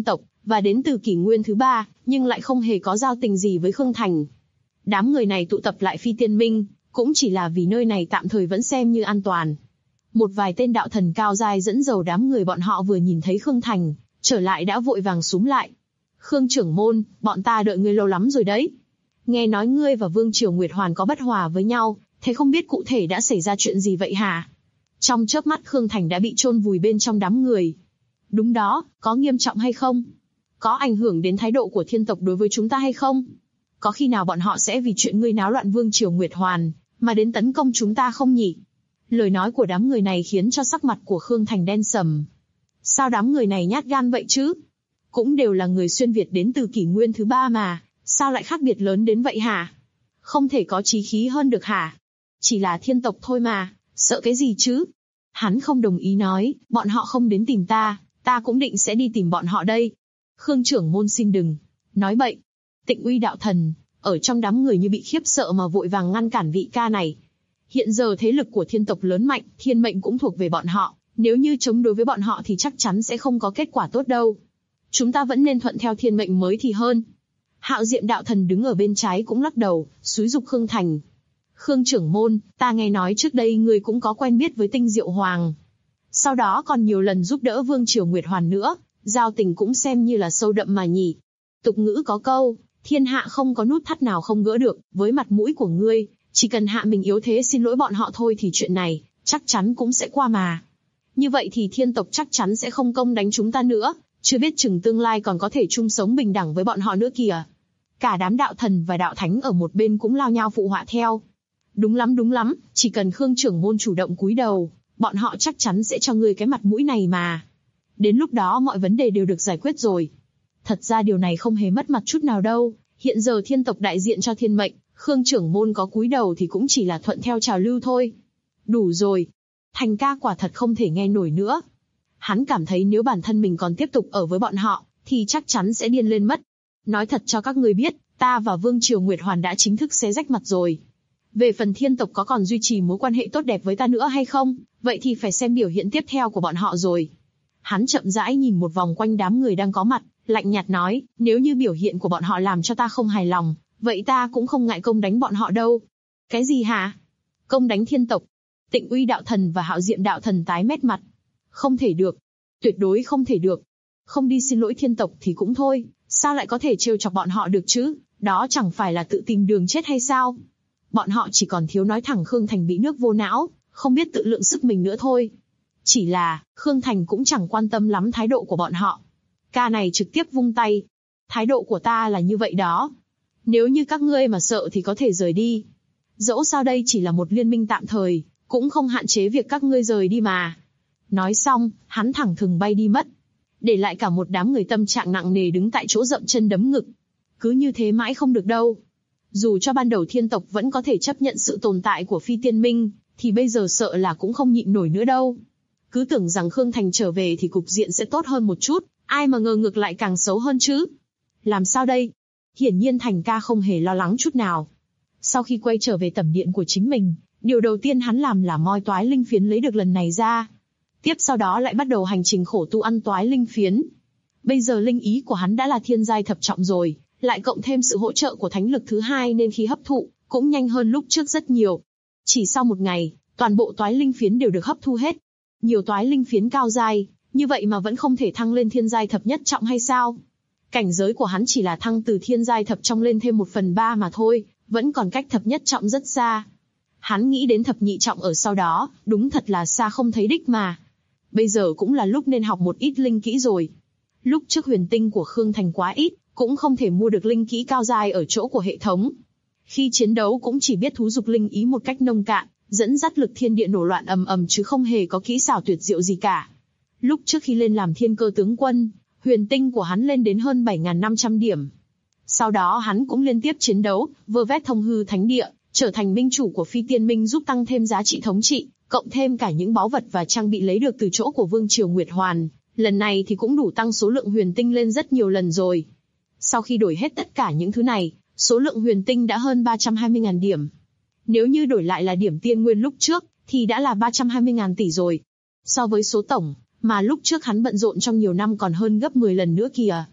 và đến từ kỷ nguyên thứ 3, nhưng lại không hề có giao tình gì với Khương Thành. Đám người này tụ tập lại Phi Tiên Minh, cũng chỉ là vì nơi này tạm thời vẫn xem như an toàn. Một vài tên đạo thần cao giai dẫn đầu đám người bọn họ vừa nhìn thấy Khương Thành, trở lại đã vội vàng xúm lại. Khương trưởng môn, bọn ta đợi ngươi lâu lắm rồi đấy. Nghe nói ngươi và Vương Triều Nguyệt Hoàn có bất hòa với nhau, thế không biết cụ thể đã xảy ra chuyện gì vậy hả? Trong chớp mắt Khương Thành đã bị chôn vùi bên trong đám người. Đúng đó, có nghiêm trọng hay không? Có ảnh hưởng đến thái độ của thiên tộc đối với chúng ta hay không? Có khi nào bọn họ sẽ vì chuyện ngươi náo loạn Vương Triều Nguyệt Hoàn, mà đến tấn công chúng ta không nhỉ? Lời nói của đám người này khiến cho sắc mặt của Khương Thành đen sầm. Sao đám người này nhát gan vậy chứ? Cũng đều là người xuyên Việt đến từ kỷ nguyên thứ 3 mà, sao lại khác biệt lớn đến vậy hả? Không thể có chí khí hơn được hả? Chỉ là thiên tộc thôi mà, sợ cái gì chứ? Hắn không đồng ý nói, bọn họ không đến tìm ta, ta cũng định sẽ đi tìm bọn họ đây. Khương trưởng môn xin đừng nói bậy. Tịnh Uy đạo thần, ở trong đám người như bị khiếp sợ mà vội vàng ngăn cản vị ca này. Hiện giờ thế lực của thiên tộc lớn mạnh, thiên mệnh cũng thuộc về bọn họ, nếu như chống đối với bọn họ thì chắc chắn sẽ không có kết quả tốt đâu. Chúng ta vẫn nên thuận theo thiên mệnh mới thì hơn. Hạo Diệm đạo thần đứng ở bên trái cũng lắc đầu, xúi giục Khương Thành. Khương trưởng môn, ta nghe nói trước đây ngươi cũng có quen biết với Tinh Diệu Hoàng. Sau đó còn nhiều lần giúp đỡ Vương Triều Nguyệt Hoàn nữa, giao tình cũng xem như là sâu đậm mà nhỉ. Tục ngữ có câu, thiên hạ không có nút thắt nào không gỡ được, với mặt mũi của ngươi, chỉ cần hạ mình yếu thế xin lỗi bọn họ thôi thì chuyện này, chắc chắn cũng sẽ qua mà. Như vậy thì thiên tộc chắc chắn sẽ không công đánh chúng ta nữa, chưa biết chừng tương lai còn có thể chung sống bình đẳng với bọn họ nữa kìa. Cả đám đạo thần và đạo thánh ở một bên cũng lao nhau phụ họa theo. Đúng lắm, chỉ cần Khương trưởng môn chủ động cúi đầu, bọn họ chắc chắn sẽ cho ngươi cái mặt mũi này mà. Đến lúc đó mọi vấn đề đều được giải quyết rồi. Thật ra điều này không hề mất mặt chút nào đâu, hiện giờ thiên tộc đại diện cho thiên mệnh, Khương trưởng môn có cúi đầu thì cũng chỉ là thuận theo trào lưu thôi. Đủ rồi. Thành ca quả thật không thể nghe nổi nữa. Hắn cảm thấy nếu bản thân mình còn tiếp tục ở với bọn họ, thì chắc chắn sẽ điên lên mất. Nói thật cho các ngươi biết, ta và Vương Triều Nguyệt Hoàn đã chính thức xé rách mặt rồi. Về phần thiên tộc có còn duy trì mối quan hệ tốt đẹp với ta nữa hay không, vậy thì phải xem biểu hiện tiếp theo của bọn họ rồi. Hắn chậm rãi nhìn một vòng quanh đám người đang có mặt, lạnh nhạt nói, nếu như biểu hiện của bọn họ làm cho ta không hài lòng, vậy ta cũng không ngại công đánh bọn họ đâu. Cái gì hả? Công đánh thiên tộc? Tịnh Uy đạo thần và Hạo Diệm đạo thần tái mét mặt. Không thể được. Tuyệt đối không thể được. Không đi xin lỗi thiên tộc thì cũng thôi, sao lại có thể trêu chọc bọn họ được chứ? Đó chẳng phải là tự tìm đường chết hay sao? Bọn họ chỉ còn thiếu nói thẳng Khương Thành bị nước vô não, không biết tự lượng sức mình nữa thôi. Chỉ là, Khương Thành cũng chẳng quan tâm lắm thái độ của bọn họ. Ca này trực tiếp vung tay. Thái độ của ta là như vậy đó. Nếu như các ngươi mà sợ thì có thể rời đi. Dẫu sao đây chỉ là một liên minh tạm thời, cũng không hạn chế việc các ngươi rời đi mà. Nói xong, hắn thẳng thừng bay đi mất. Để lại cả một đám người tâm trạng nặng nề đứng tại chỗ dậm chân đấm ngực. Cứ như thế mãi không được đâu. Dù cho ban đầu thiên tộc vẫn có thể chấp nhận sự tồn tại của Phi Tiên Minh, thì bây giờ sợ là cũng không nhịn nổi nữa đâu. Cứ tưởng rằng Khương Thành trở về thì cục diện sẽ tốt hơn một chút, ai mà ngờ ngược lại càng xấu hơn chứ. Làm sao đây? Hiển nhiên Thành ca không hề lo lắng chút nào. Sau khi quay trở về tẩm điện của chính mình, điều đầu tiên hắn làm là moi toái linh phiến lấy được lần này ra. Tiếp sau đó lại bắt đầu hành trình khổ tu ăn toái linh phiến. Bây giờ linh ý của hắn đã là thiên giai thập trọng rồi, lại cộng thêm sự hỗ trợ của thánh lực thứ hai nên khi hấp thụ, cũng nhanh hơn lúc trước rất nhiều. Chỉ sau một ngày, toàn bộ toái linh phiến đều được hấp thu hết. Nhiều toái linh phiến cao giai, như vậy mà vẫn không thể thăng lên thiên giai thập nhất trọng hay sao? Cảnh giới của hắn chỉ là thăng từ thiên giai thập trọng lên thêm 1/3 mà thôi, vẫn còn cách thập nhất trọng rất xa. Hắn nghĩ đến thập nhị trọng ở sau đó, đúng thật là xa không thấy đích mà. Bây giờ cũng là lúc nên học một ít linh kỹ rồi. Lúc trước huyền tinh của Khương Thành quá ít, cũng không thể mua được linh kỹ cao giai ở chỗ của hệ thống. Khi chiến đấu cũng chỉ biết thú dục linh ý một cách nông cạn, dẫn dắt lực thiên địa nổ loạn ầm ầm chứ không hề có kỹ xảo tuyệt diệu gì cả. Lúc trước khi lên làm thiên cơ tướng quân, huyền tinh của hắn lên đến hơn 7.500 điểm. Sau đó hắn cũng liên tiếp chiến đấu, vơ vét thông hư thánh địa, trở thành minh chủ của Phi Tiên Minh giúp tăng thêm giá trị thống trị, cộng thêm cả những báu vật và trang bị lấy được từ chỗ của Vương Triều Nguyệt Hoàn. Lần này thì cũng đủ tăng số lượng huyền tinh lên rất nhiều lần rồi. Sau khi đổi hết tất cả những thứ này, số lượng huyền tinh đã hơn 320.000 điểm. Nếu như đổi lại là điểm tiên nguyên lúc trước, thì đã là 320.000 tỷ rồi. So với số tổng, mà lúc trước hắn bận rộn trong nhiều năm còn hơn gấp 10 lần nữa kìa.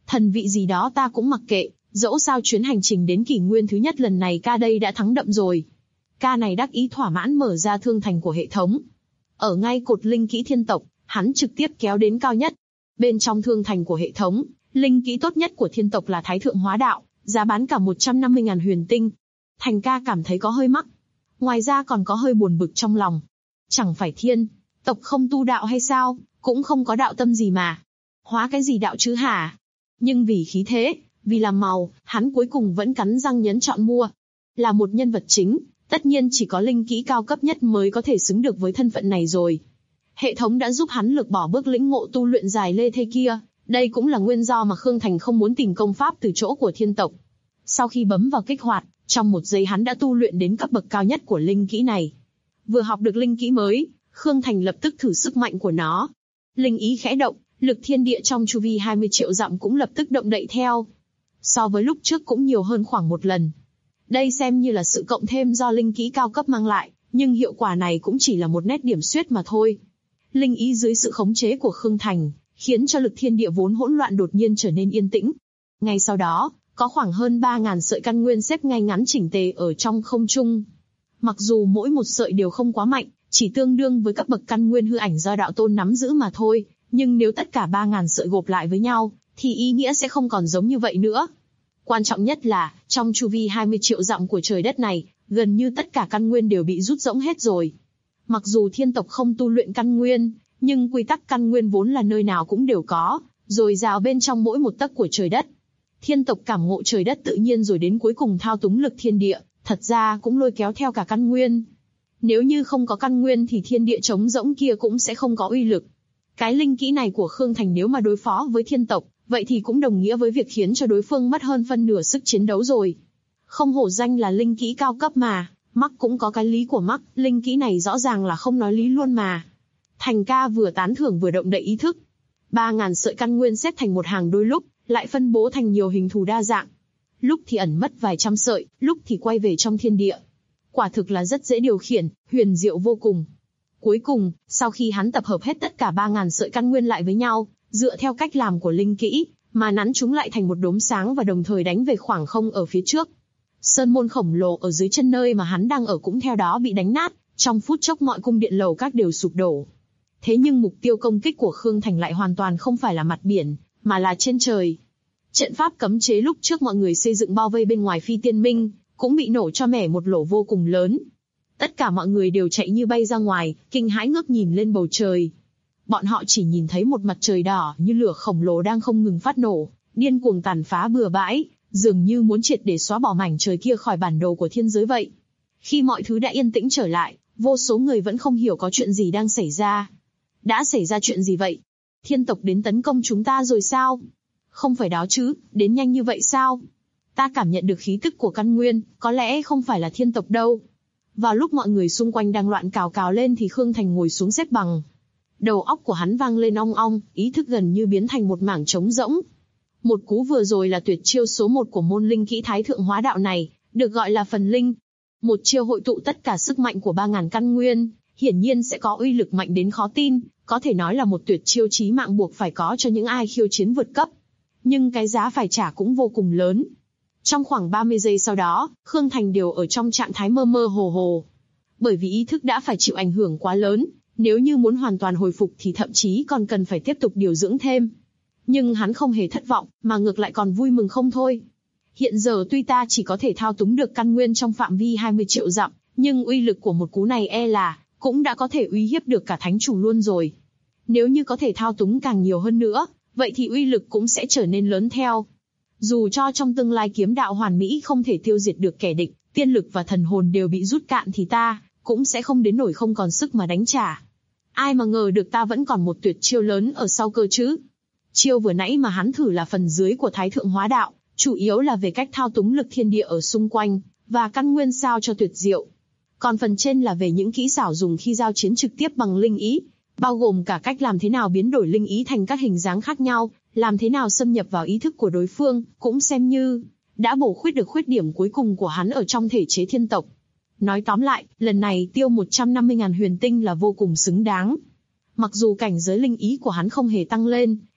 Thần vị gì đó ta cũng mặc kệ, dẫu sao chuyến hành trình đến kỷ nguyên thứ nhất lần này ca đây đã thắng đậm rồi. Ca này đắc ý thỏa mãn mở ra thương thành của hệ thống. Ở ngay cột linh kỹ thiên tộc, hắn trực tiếp kéo đến cao nhất. Bên trong thương thành của hệ thống, linh kỹ tốt nhất của thiên tộc là Thái Thượng Hóa Đạo, giá bán cả 150.000 huyền tinh. Thành ca cảm thấy có hơi mắc. Ngoài ra còn có hơi buồn bực trong lòng. Chẳng phải thiên tộc không tu đạo hay sao, cũng không có đạo tâm gì mà. Hóa cái gì đạo chứ hả? Nhưng vì khí thế, vì làm màu, hắn cuối cùng vẫn cắn răng nhấn chọn mua. Là một nhân vật chính, tất nhiên chỉ có linh kỹ cao cấp nhất mới có thể xứng được với thân phận này rồi. Hệ thống đã giúp hắn lược bỏ bước lĩnh ngộ tu luyện dài lê thê kia, đây cũng là nguyên do mà Khương Thành không muốn tìm công pháp từ chỗ của thiên tộc. Sau khi bấm vào kích hoạt, trong một giây hắn đã tu luyện đến cấp bậc cao nhất của linh kỹ này. Vừa học được linh kỹ mới, Khương Thành lập tức thử sức mạnh của nó. Linh ý khẽ động, lực thiên địa trong chu vi 20 triệu dặm cũng lập tức động đậy theo. So với lúc trước cũng nhiều hơn khoảng 1 lần. Đây xem như là sự cộng thêm do linh kỹ cao cấp mang lại, nhưng hiệu quả này cũng chỉ là một nét điểm xuyết mà thôi. Linh ý dưới sự khống chế của Khương Thành, khiến cho lực thiên địa vốn hỗn loạn đột nhiên trở nên yên tĩnh. Ngay sau đó, có khoảng hơn 3.000 sợi căn nguyên xếp ngay ngắn chỉnh tề ở trong không trung. Mặc dù mỗi một sợi đều không quá mạnh, chỉ tương đương với cấp bậc căn nguyên hư ảnh do đạo tôn nắm giữ mà thôi, nhưng nếu tất cả 3.000 sợi gộp lại với nhau, thì ý nghĩa sẽ không còn giống như vậy nữa. Quan trọng nhất là, trong chu vi 20 triệu dặm của trời đất này, gần như tất cả căn nguyên đều bị rút rỗng hết rồi. Mặc dù thiên tộc không tu luyện căn nguyên, nhưng quy tắc căn nguyên vốn là nơi nào cũng đều có, dồi dào bên trong mỗi một tấc của trời đất. Thiên tộc cảm ngộ trời đất tự nhiên rồi đến cuối cùng thao túng lực thiên địa, thật ra cũng lôi kéo theo cả căn nguyên. Nếu như không có căn nguyên thì thiên địa trống rỗng kia cũng sẽ không có uy lực. Cái linh kỹ này của Khương Thành nếu mà đối phó với thiên tộc, vậy thì cũng đồng nghĩa với việc khiến cho đối phương mất hơn phân nửa sức chiến đấu rồi. Không hổ danh là linh kỹ cao cấp mà, mắc cũng có cái lý của mắc, linh kỹ này rõ ràng là không nói lý luôn mà. Thành ca vừa tán thưởng vừa động đậy ý thức. 3.000 sợi căn nguyên xếp thành một hàng đôi lúc, lại phân bố thành nhiều hình thù đa dạng. Lúc thì ẩn mất vài trăm sợi, lúc thì quay về trong thiên địa. Quả thực là rất dễ điều khiển, huyền diệu vô cùng. Cuối cùng, sau khi hắn tập hợp hết tất cả 3.000 sợi căn nguyên lại với nhau, dựa theo cách làm của linh kỹ, mà nắn chúng lại thành một đốm sáng và đồng thời đánh về khoảng không ở phía trước. Sơn môn khổng lồ ở dưới chân nơi mà hắn đang ở cũng theo đó bị đánh nát, trong phút chốc mọi cung điện lầu các đều sụp đổ. Thế nhưng mục tiêu công kích của Khương Thành lại hoàn toàn không phải là mặt biển, mà là trên trời. Trận pháp cấm chế lúc trước mọi người xây dựng bao vây bên ngoài Phi Tiên Minh, cũng bị nổ cho mẻ một lỗ vô cùng lớn. Tất cả mọi người đều chạy như bay ra ngoài, kinh hãi ngước nhìn lên bầu trời. Bọn họ chỉ nhìn thấy một mặt trời đỏ như lửa khổng lồ đang không ngừng phát nổ, điên cuồng tàn phá bừa bãi, dường như muốn triệt để xóa bỏ mảnh trời kia khỏi bản đồ của thiên giới vậy. Khi mọi thứ đã yên tĩnh trở lại, vô số người vẫn không hiểu có chuyện gì đang xảy ra. Đã xảy ra chuyện gì vậy? Thiên tộc đến tấn công chúng ta rồi sao? Không phải đó chứ, đến nhanh như vậy sao? Ta cảm nhận được khí tức của căn nguyên, có lẽ không phải là thiên tộc đâu. Vào lúc mọi người xung quanh đang loạn cào cào lên thì Khương Thành ngồi xuống xếp bằng. Đầu óc của hắn vang lên ong ong, ý thức gần như biến thành một mảng trống rỗng. Một cú vừa rồi là tuyệt chiêu số 1 của môn linh kỹ Thái Thượng Hóa Đạo này, được gọi là phần linh. Một chiêu hội tụ tất cả sức mạnh của 3.000 căn nguyên, hiển nhiên sẽ có uy lực mạnh đến khó tin, có thể nói là một tuyệt chiêu chí mạng buộc phải có cho những ai khiêu chiến vượt cấp. Nhưng cái giá phải trả cũng vô cùng lớn. Trong khoảng 30 giây sau đó, Khương Thành đều ở trong trạng thái mơ mơ hồ hồ. Bởi vì ý thức đã phải chịu ảnh hưởng quá lớn, nếu như muốn hoàn toàn hồi phục thì thậm chí còn cần phải tiếp tục điều dưỡng thêm. Nhưng hắn không hề thất vọng, mà ngược lại còn vui mừng không thôi. Hiện giờ tuy ta chỉ có thể thao túng được căn nguyên trong phạm vi 20 triệu dặm, nhưng uy lực của một cú này cũng đã có thể uy hiếp được cả thánh chủ luôn rồi. Nếu như có thể thao túng càng nhiều hơn nữa, vậy thì uy lực cũng sẽ trở nên lớn theo. Dù cho trong tương lai kiếm đạo hoàn mỹ không thể tiêu diệt được kẻ địch, tiên lực và thần hồn đều bị rút cạn thì ta cũng sẽ không đến nỗi không còn sức mà đánh trả. Ai mà ngờ được ta vẫn còn một tuyệt chiêu lớn ở sau cơ chứ. Chiêu vừa nãy mà hắn thử là phần dưới của Thái Thượng Hóa Đạo, chủ yếu là về cách thao túng lực thiên địa ở xung quanh, và căn nguyên sao cho tuyệt diệu. Còn phần trên là về những kỹ xảo dùng khi giao chiến trực tiếp bằng linh ý, bao gồm cả cách làm thế nào biến đổi linh ý thành các hình dáng khác nhau, làm thế nào xâm nhập vào ý thức của đối phương, cũng xem như đã bổ khuyết được khuyết điểm cuối cùng của hắn ở trong thể chế thiên tộc. Nói tóm lại, lần này tiêu 150.000 huyền tinh là vô cùng xứng đáng. Mặc dù cảnh giới linh ý của hắn không hề tăng lên,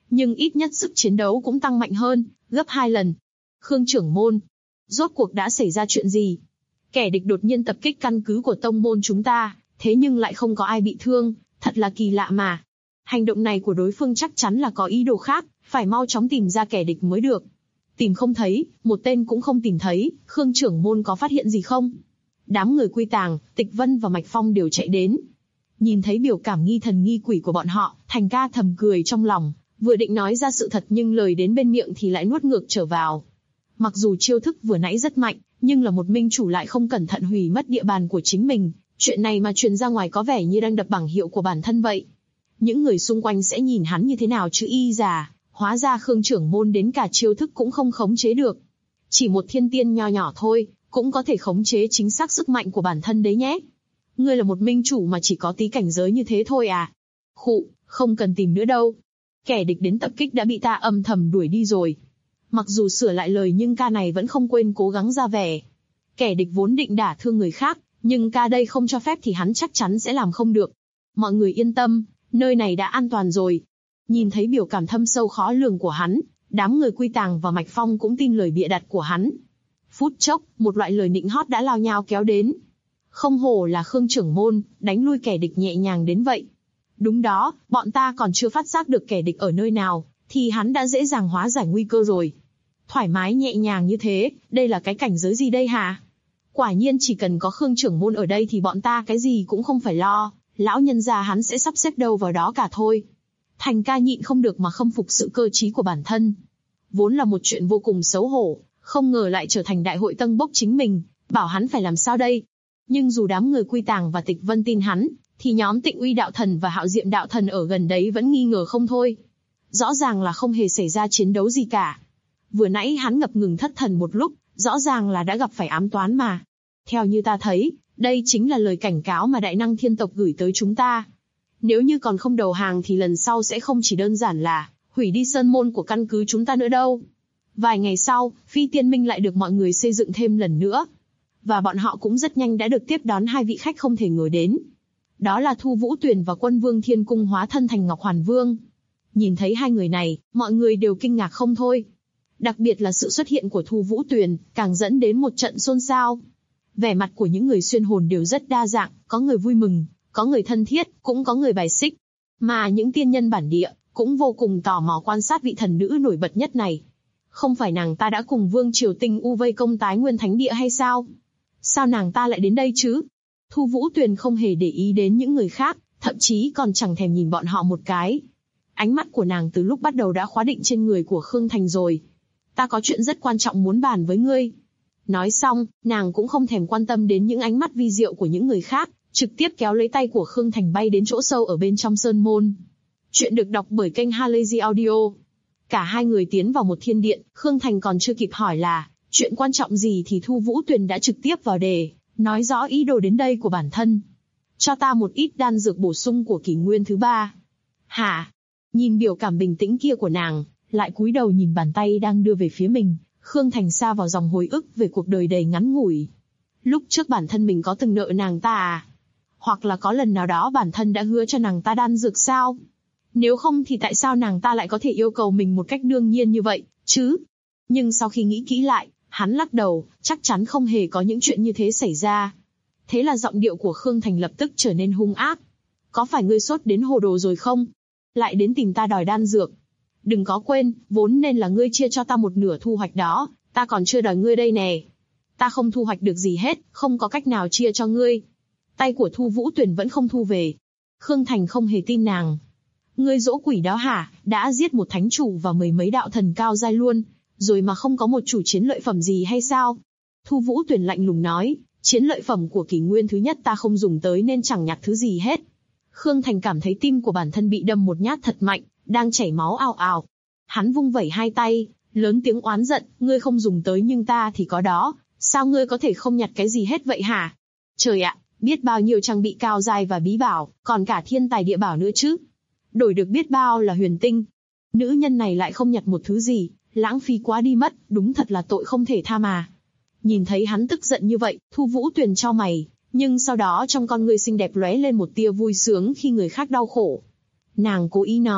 nhưng ít nhất sức chiến đấu cũng tăng mạnh hơn, gấp 2 lần. Khương trưởng môn, rốt cuộc đã xảy ra chuyện gì? Kẻ địch đột nhiên tập kích căn cứ của tông môn chúng ta, thế nhưng lại không có ai bị thương, thật là kỳ lạ mà. Hành động này của đối phương chắc chắn là có ý đồ khác, phải mau chóng tìm ra kẻ địch mới được. Tìm không thấy, một tên cũng không tìm thấy, Khương trưởng môn có phát hiện gì không? Đám người Quy Tàng, Tịch Vân và Mạch Phong đều chạy đến. Nhìn thấy biểu cảm nghi thần nghi quỷ của bọn họ, Thành Ca thầm cười trong lòng, vừa định nói ra sự thật nhưng lời đến bên miệng thì lại nuốt ngược trở vào. Mặc dù chiêu thức vừa nãy rất mạnh, nhưng là một minh chủ lại không cẩn thận hủy mất địa bàn của chính mình, chuyện này mà truyền ra ngoài có vẻ như đang đập bảng hiệu của bản thân vậy. Những người xung quanh sẽ nhìn hắn như thế nào chứ y già, hóa ra Khương trưởng môn đến cả chiêu thức cũng không khống chế được. Chỉ một thiên tiên nho nhỏ thôi, cũng có thể khống chế chính xác sức mạnh của bản thân đấy nhé. Ngươi là một minh chủ mà chỉ có tí cảnh giới như thế thôi à? Khụ, không cần tìm nữa đâu. Kẻ địch đến tập kích đã bị ta âm thầm đuổi đi rồi. Mặc dù sửa lại lời nhưng ca này vẫn không quên cố gắng ra vẻ. Kẻ địch vốn định đả thương người khác, nhưng ca đây không cho phép thì hắn chắc chắn sẽ làm không được. Mọi người yên tâm, nơi này đã an toàn rồi. Nhìn thấy biểu cảm thâm sâu khó lường của hắn, đám người Quy Tàng và Mạch Phong cũng tin lời bịa đặt của hắn. Phút chốc, một loại lời nịnh hót đã lao nhao kéo đến. Không hổ là Khương trưởng môn, đánh lui kẻ địch nhẹ nhàng đến vậy. Đúng đó, bọn ta còn chưa phát giác được kẻ địch ở nơi nào, thì hắn đã dễ dàng hóa giải nguy cơ rồi. Thoải mái nhẹ nhàng như thế, đây là cái cảnh giới gì đây hả? Quả nhiên chỉ cần có Khương trưởng môn ở đây thì bọn ta cái gì cũng không phải lo, lão nhân gia hắn sẽ sắp xếp đâu vào đó cả thôi. Thành Ca nhịn không được mà khâm phục sự cơ trí của bản thân. Vốn là một chuyện vô cùng xấu hổ, không ngờ lại trở thành đại hội tâng bốc chính mình, bảo hắn phải làm sao đây. Nhưng dù đám người Quy Tàng và Tịch Vân tin hắn, thì nhóm Tịnh Uy đạo thần và Hạo Diệm đạo thần ở gần đấy vẫn nghi ngờ không thôi. Rõ ràng là không hề xảy ra chiến đấu gì cả. Vừa nãy hắn ngập ngừng thất thần một lúc, rõ ràng là đã gặp phải ám toán mà. Theo như ta thấy, đây chính là lời cảnh cáo mà đại năng thiên tộc gửi tới chúng ta. Nếu như còn không đầu hàng thì lần sau sẽ không chỉ đơn giản là hủy đi sơn môn của căn cứ chúng ta nữa đâu. Vài ngày sau, Phi Tiên Minh lại được mọi người xây dựng thêm lần nữa. Và bọn họ cũng rất nhanh đã được tiếp đón hai vị khách không thể ngờ đến. Đó là Thu Vũ Tuyền và Quân Vương Thiên Cung hóa thân thành Ngọc Hoàn Vương. Nhìn thấy hai người này, mọi người đều kinh ngạc không thôi. Đặc biệt là sự xuất hiện của Thu Vũ Tuyền, càng dẫn đến một trận xôn xao. Vẻ mặt của những người xuyên hồn đều rất đa dạng, có người vui mừng, có người thân thiết, cũng có người bài xích. Mà những tiên nhân bản địa, cũng vô cùng tò mò quan sát vị thần nữ nổi bật nhất này. Không phải nàng ta đã cùng Vương Triều Tinh U vây công Tái Nguyên Thánh Địa hay sao? Sao nàng ta lại đến đây chứ? Thu Vũ Tuyền không hề để ý đến những người khác, thậm chí còn chẳng thèm nhìn bọn họ một cái. Ánh mắt của nàng từ lúc bắt đầu đã khóa định trên người của Khương Thành rồi. Ta có chuyện rất quan trọng muốn bàn với ngươi. Nói xong, nàng cũng không thèm quan tâm đến những ánh mắt vi diệu của những người khác, trực tiếp kéo lấy tay của Khương Thành bay đến chỗ sâu ở bên trong sơn môn. Chuyện được đọc bởi kênh Halazy Audio. Cả hai người tiến vào một thiên điện, Khương Thành còn chưa kịp hỏi là chuyện quan trọng gì thì Thu Vũ Tuyền đã trực tiếp vào đề, nói rõ ý đồ đến đây của bản thân. Cho ta một ít đan dược bổ sung của kỷ nguyên thứ 3. Hả? Nhìn biểu cảm bình tĩnh kia của nàng, lại cúi đầu nhìn bàn tay đang đưa về phía mình, Khương Thành sa vào dòng hồi ức về cuộc đời đầy ngắn ngủi. Lúc trước bản thân mình có từng nợ nàng ta à? Hoặc là có lần nào đó bản thân đã hứa cho nàng ta đan dược sao? Nếu không thì tại sao nàng ta lại có thể yêu cầu mình một cách đương nhiên như vậy, chứ? Nhưng sau khi nghĩ kỹ lại, hắn lắc đầu, chắc chắn không hề có những chuyện như thế xảy ra. Thế là giọng điệu của Khương Thành lập tức trở nên hung ác. Có phải ngươi sốt đến hồ đồ rồi không? Lại đến tìm ta đòi đan dược. Đừng có quên, vốn nên là ngươi chia cho ta một nửa thu hoạch đó, ta còn chưa đòi ngươi đây nè. Ta không thu hoạch được gì hết, không có cách nào chia cho ngươi. Tay của Thu Vũ Tuyền vẫn không thu về. Khương Thành không hề tin nàng. Ngươi dỗ quỷ đó hả, đã giết một thánh chủ và mười mấy đạo thần cao giai luôn, rồi mà không có một chủ chiến lợi phẩm gì hay sao? Thu Vũ Tuyền lạnh lùng nói, chiến lợi phẩm của kỷ nguyên thứ nhất ta không dùng tới nên chẳng nhặt thứ gì hết. Khương Thành cảm thấy tim của bản thân bị đâm một nhát thật mạnh, đang chảy máu ào ào. Hắn vung vẩy hai tay, lớn tiếng oán giận, ngươi không dùng tới nhưng ta thì có đó, sao ngươi có thể không nhặt cái gì hết vậy hả? Trời ạ, biết bao nhiêu trang bị cao giai và bí bảo, còn cả thiên tài địa bảo nữa chứ. Đổi được biết bao là huyền tinh. Nữ nhân này lại không nhặt một thứ gì, lãng phí quá đi mất, đúng thật là tội không thể tha mà. Nhìn thấy hắn tức giận như vậy, Thu Vũ Tuyền chau mày, nhưng sau đó trong con người xinh đẹp lóe lên một tia vui sướng khi người khác đau khổ. Nàng cố ý nói,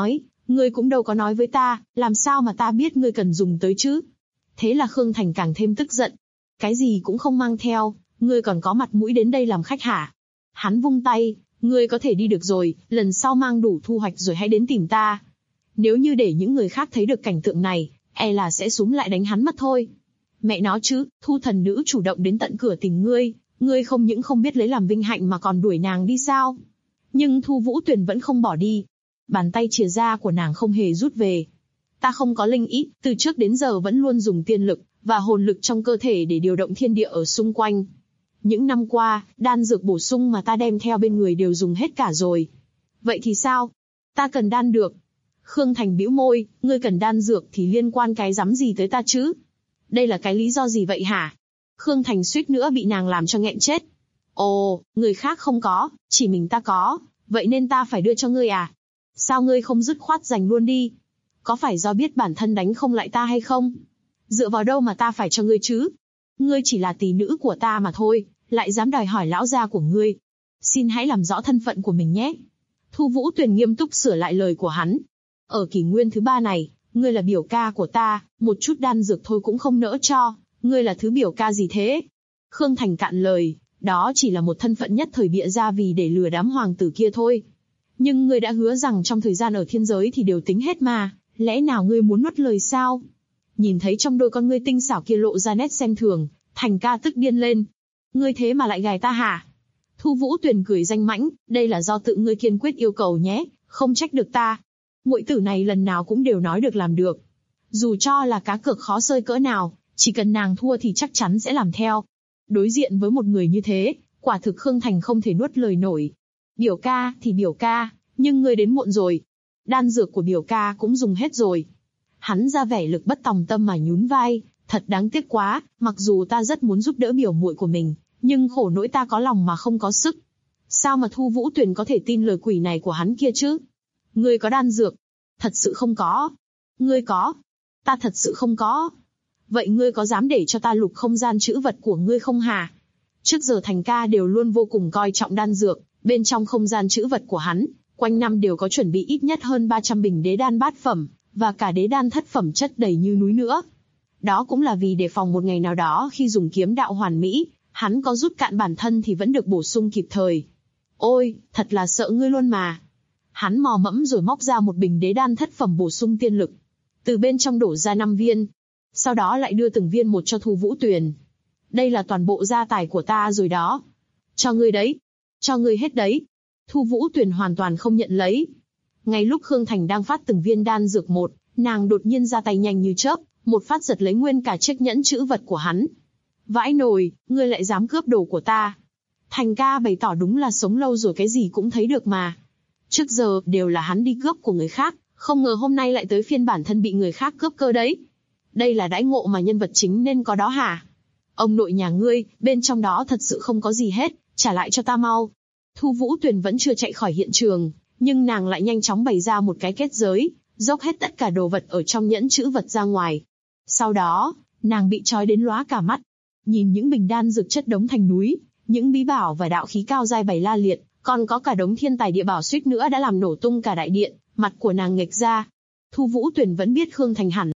Ngươi cũng đâu có nói với ta, làm sao mà ta biết ngươi cần dùng tới chứ? Thế là Khương Thành càng thêm tức giận. Cái gì cũng không mang theo, ngươi còn có mặt mũi đến đây làm khách hả? Hắn vung tay, ngươi có thể đi được rồi, lần sau mang đủ thu hoạch rồi hãy đến tìm ta. Nếu như để những người khác thấy được cảnh tượng này, e là sẽ xúm lại đánh hắn mất thôi. Mẹ nó chứ, Thu thần nữ chủ động đến tận cửa tìm ngươi không những không biết lấy làm vinh hạnh mà còn đuổi nàng đi sao? Nhưng Thu Vũ Tuyền vẫn không bỏ đi. Bàn tay chìa ra của nàng không hề rút về. Ta không có linh ý, từ trước đến giờ vẫn luôn dùng tiên lực và hồn lực trong cơ thể để điều động thiên địa ở xung quanh. Những năm qua, đan dược bổ sung mà ta đem theo bên người đều dùng hết cả rồi. Vậy thì sao? Ta cần đan được. Khương Thành bĩu môi, ngươi cần đan dược thì liên quan cái rắm gì tới ta chứ? Đây là cái lý do gì vậy hả? Khương Thành suýt nữa bị nàng làm cho nghẹn chết. Ồ, người khác không có, chỉ mình ta có, vậy nên ta phải đưa cho ngươi à? Sao ngươi không dứt khoát giành luôn đi? Có phải do biết bản thân đánh không lại ta hay không? Dựa vào đâu mà ta phải cho ngươi chứ? Ngươi chỉ là tỷ nữ của ta mà thôi, lại dám đòi hỏi lão gia của ngươi. Xin hãy làm rõ thân phận của mình nhé. Thu Vũ Tuyền nghiêm túc sửa lại lời của hắn. Ở kỷ nguyên thứ 3 này, ngươi là biểu ca của ta, một chút đan dược thôi cũng không nỡ cho, ngươi là thứ biểu ca gì thế? Khương Thành cạn lời, đó chỉ là một thân phận nhất thời bịa ra vì để lừa đám hoàng tử kia thôi. Nhưng ngươi đã hứa rằng trong thời gian ở thiên giới thì đều tính hết mà, lẽ nào ngươi muốn nuốt lời sao? Nhìn thấy trong đôi con ngươi tinh xảo kia lộ ra nét xem thường, Thành ca tức điên lên. Ngươi thế mà lại gài ta hả? Thu Vũ Tuyền cười danh mãnh, đây là do tự ngươi kiên quyết yêu cầu nhé, không trách được ta. Muội tử này lần nào cũng đều nói được làm được. Dù cho là cá cược khó sơi cỡ nào, chỉ cần nàng thua thì chắc chắn sẽ làm theo. Đối diện với một người như thế, quả thực Khương Thành không thể nuốt lời nổi. Biểu ca thì biểu ca, nhưng ngươi đến muộn rồi. Đan dược của biểu ca cũng dùng hết rồi. Hắn ra vẻ lực bất tòng tâm mà nhún vai, thật đáng tiếc quá, mặc dù ta rất muốn giúp đỡ biểu muội của mình, nhưng khổ nỗi ta có lòng mà không có sức. Sao mà Thu Vũ Tuyền có thể tin lời quỷ này của hắn kia chứ? Ngươi có đan dược? Thật sự không có. Ngươi có? Ta thật sự không có. Vậy ngươi có dám để cho ta lục không gian trữ vật của ngươi không hả? Trước giờ Thành ca đều luôn vô cùng coi trọng đan dược, bên trong không gian trữ vật của hắn, quanh năm đều có chuẩn bị ít nhất hơn 300 bình đế đan bát phẩm, và cả đế đan thất phẩm chất đầy như núi nữa. Đó cũng là vì đề phòng một ngày nào đó khi dùng kiếm đạo hoàn mỹ, hắn có rút cạn bản thân thì vẫn được bổ sung kịp thời. Ôi, thật là sợ ngươi luôn mà. Hắn mò mẫm rồi móc ra một bình đế đan thất phẩm bổ sung tiên lực. Từ bên trong đổ ra 5 viên. Sau đó lại đưa từng viên một cho Thu Vũ Tuyền. Đây là toàn bộ gia tài của ta rồi đó. Cho ngươi đấy. Cho ngươi hết đấy. Thu Vũ Tuyền hoàn toàn không nhận lấy. Ngay lúc Khương Thành đang phát từng viên đan dược một, nàng đột nhiên ra tay nhanh như chớp, một phát giật lấy nguyên cả chiếc nhẫn trữ vật của hắn. Vãi nồi, ngươi lại dám cướp đồ của ta. Thành ca bày tỏ đúng là sống lâu rồi cái gì cũng thấy được mà. Trước giờ đều là hắn đi cướp của người khác, không ngờ hôm nay lại tới phiên bản thân bị người khác cướp cơ đấy. Đây là đãi ngộ mà nhân vật chính nên có đó hả? Ông nội nhà ngươi, bên trong đó thật sự không có gì hết, trả lại cho ta mau. Thu Vũ Tuyền vẫn chưa chạy khỏi hiện trường, nhưng nàng lại nhanh chóng bày ra một cái kết giới, dốc hết tất cả đồ vật ở trong nhẫn trữ vật ra ngoài. Sau đó, nàng bị trói đến lóa cả mắt. Nhìn những bình đan dược chất đống thành núi, những bí bảo và đạo khí cao dai bày la liệt, còn có cả đống thiên tài địa bảo suýt nữa đã làm nổ tung cả đại điện, mặt của nàng nghệch ra. Thu Vũ Tuyền vẫn biết Khương Thành hẳn.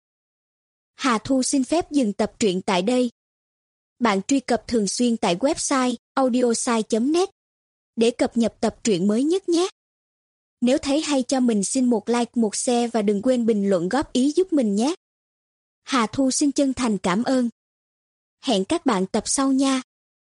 Hà Thu xin phép dừng tập truyện tại đây. Bạn truy cập thường xuyên tại website audiosai.net để cập nhật tập truyện mới nhất nhé. Nếu thấy hay cho mình xin một like, một share và đừng quên bình luận góp ý giúp mình nhé. Hà Thu xin chân thành cảm ơn. Hẹn các bạn tập sau nha.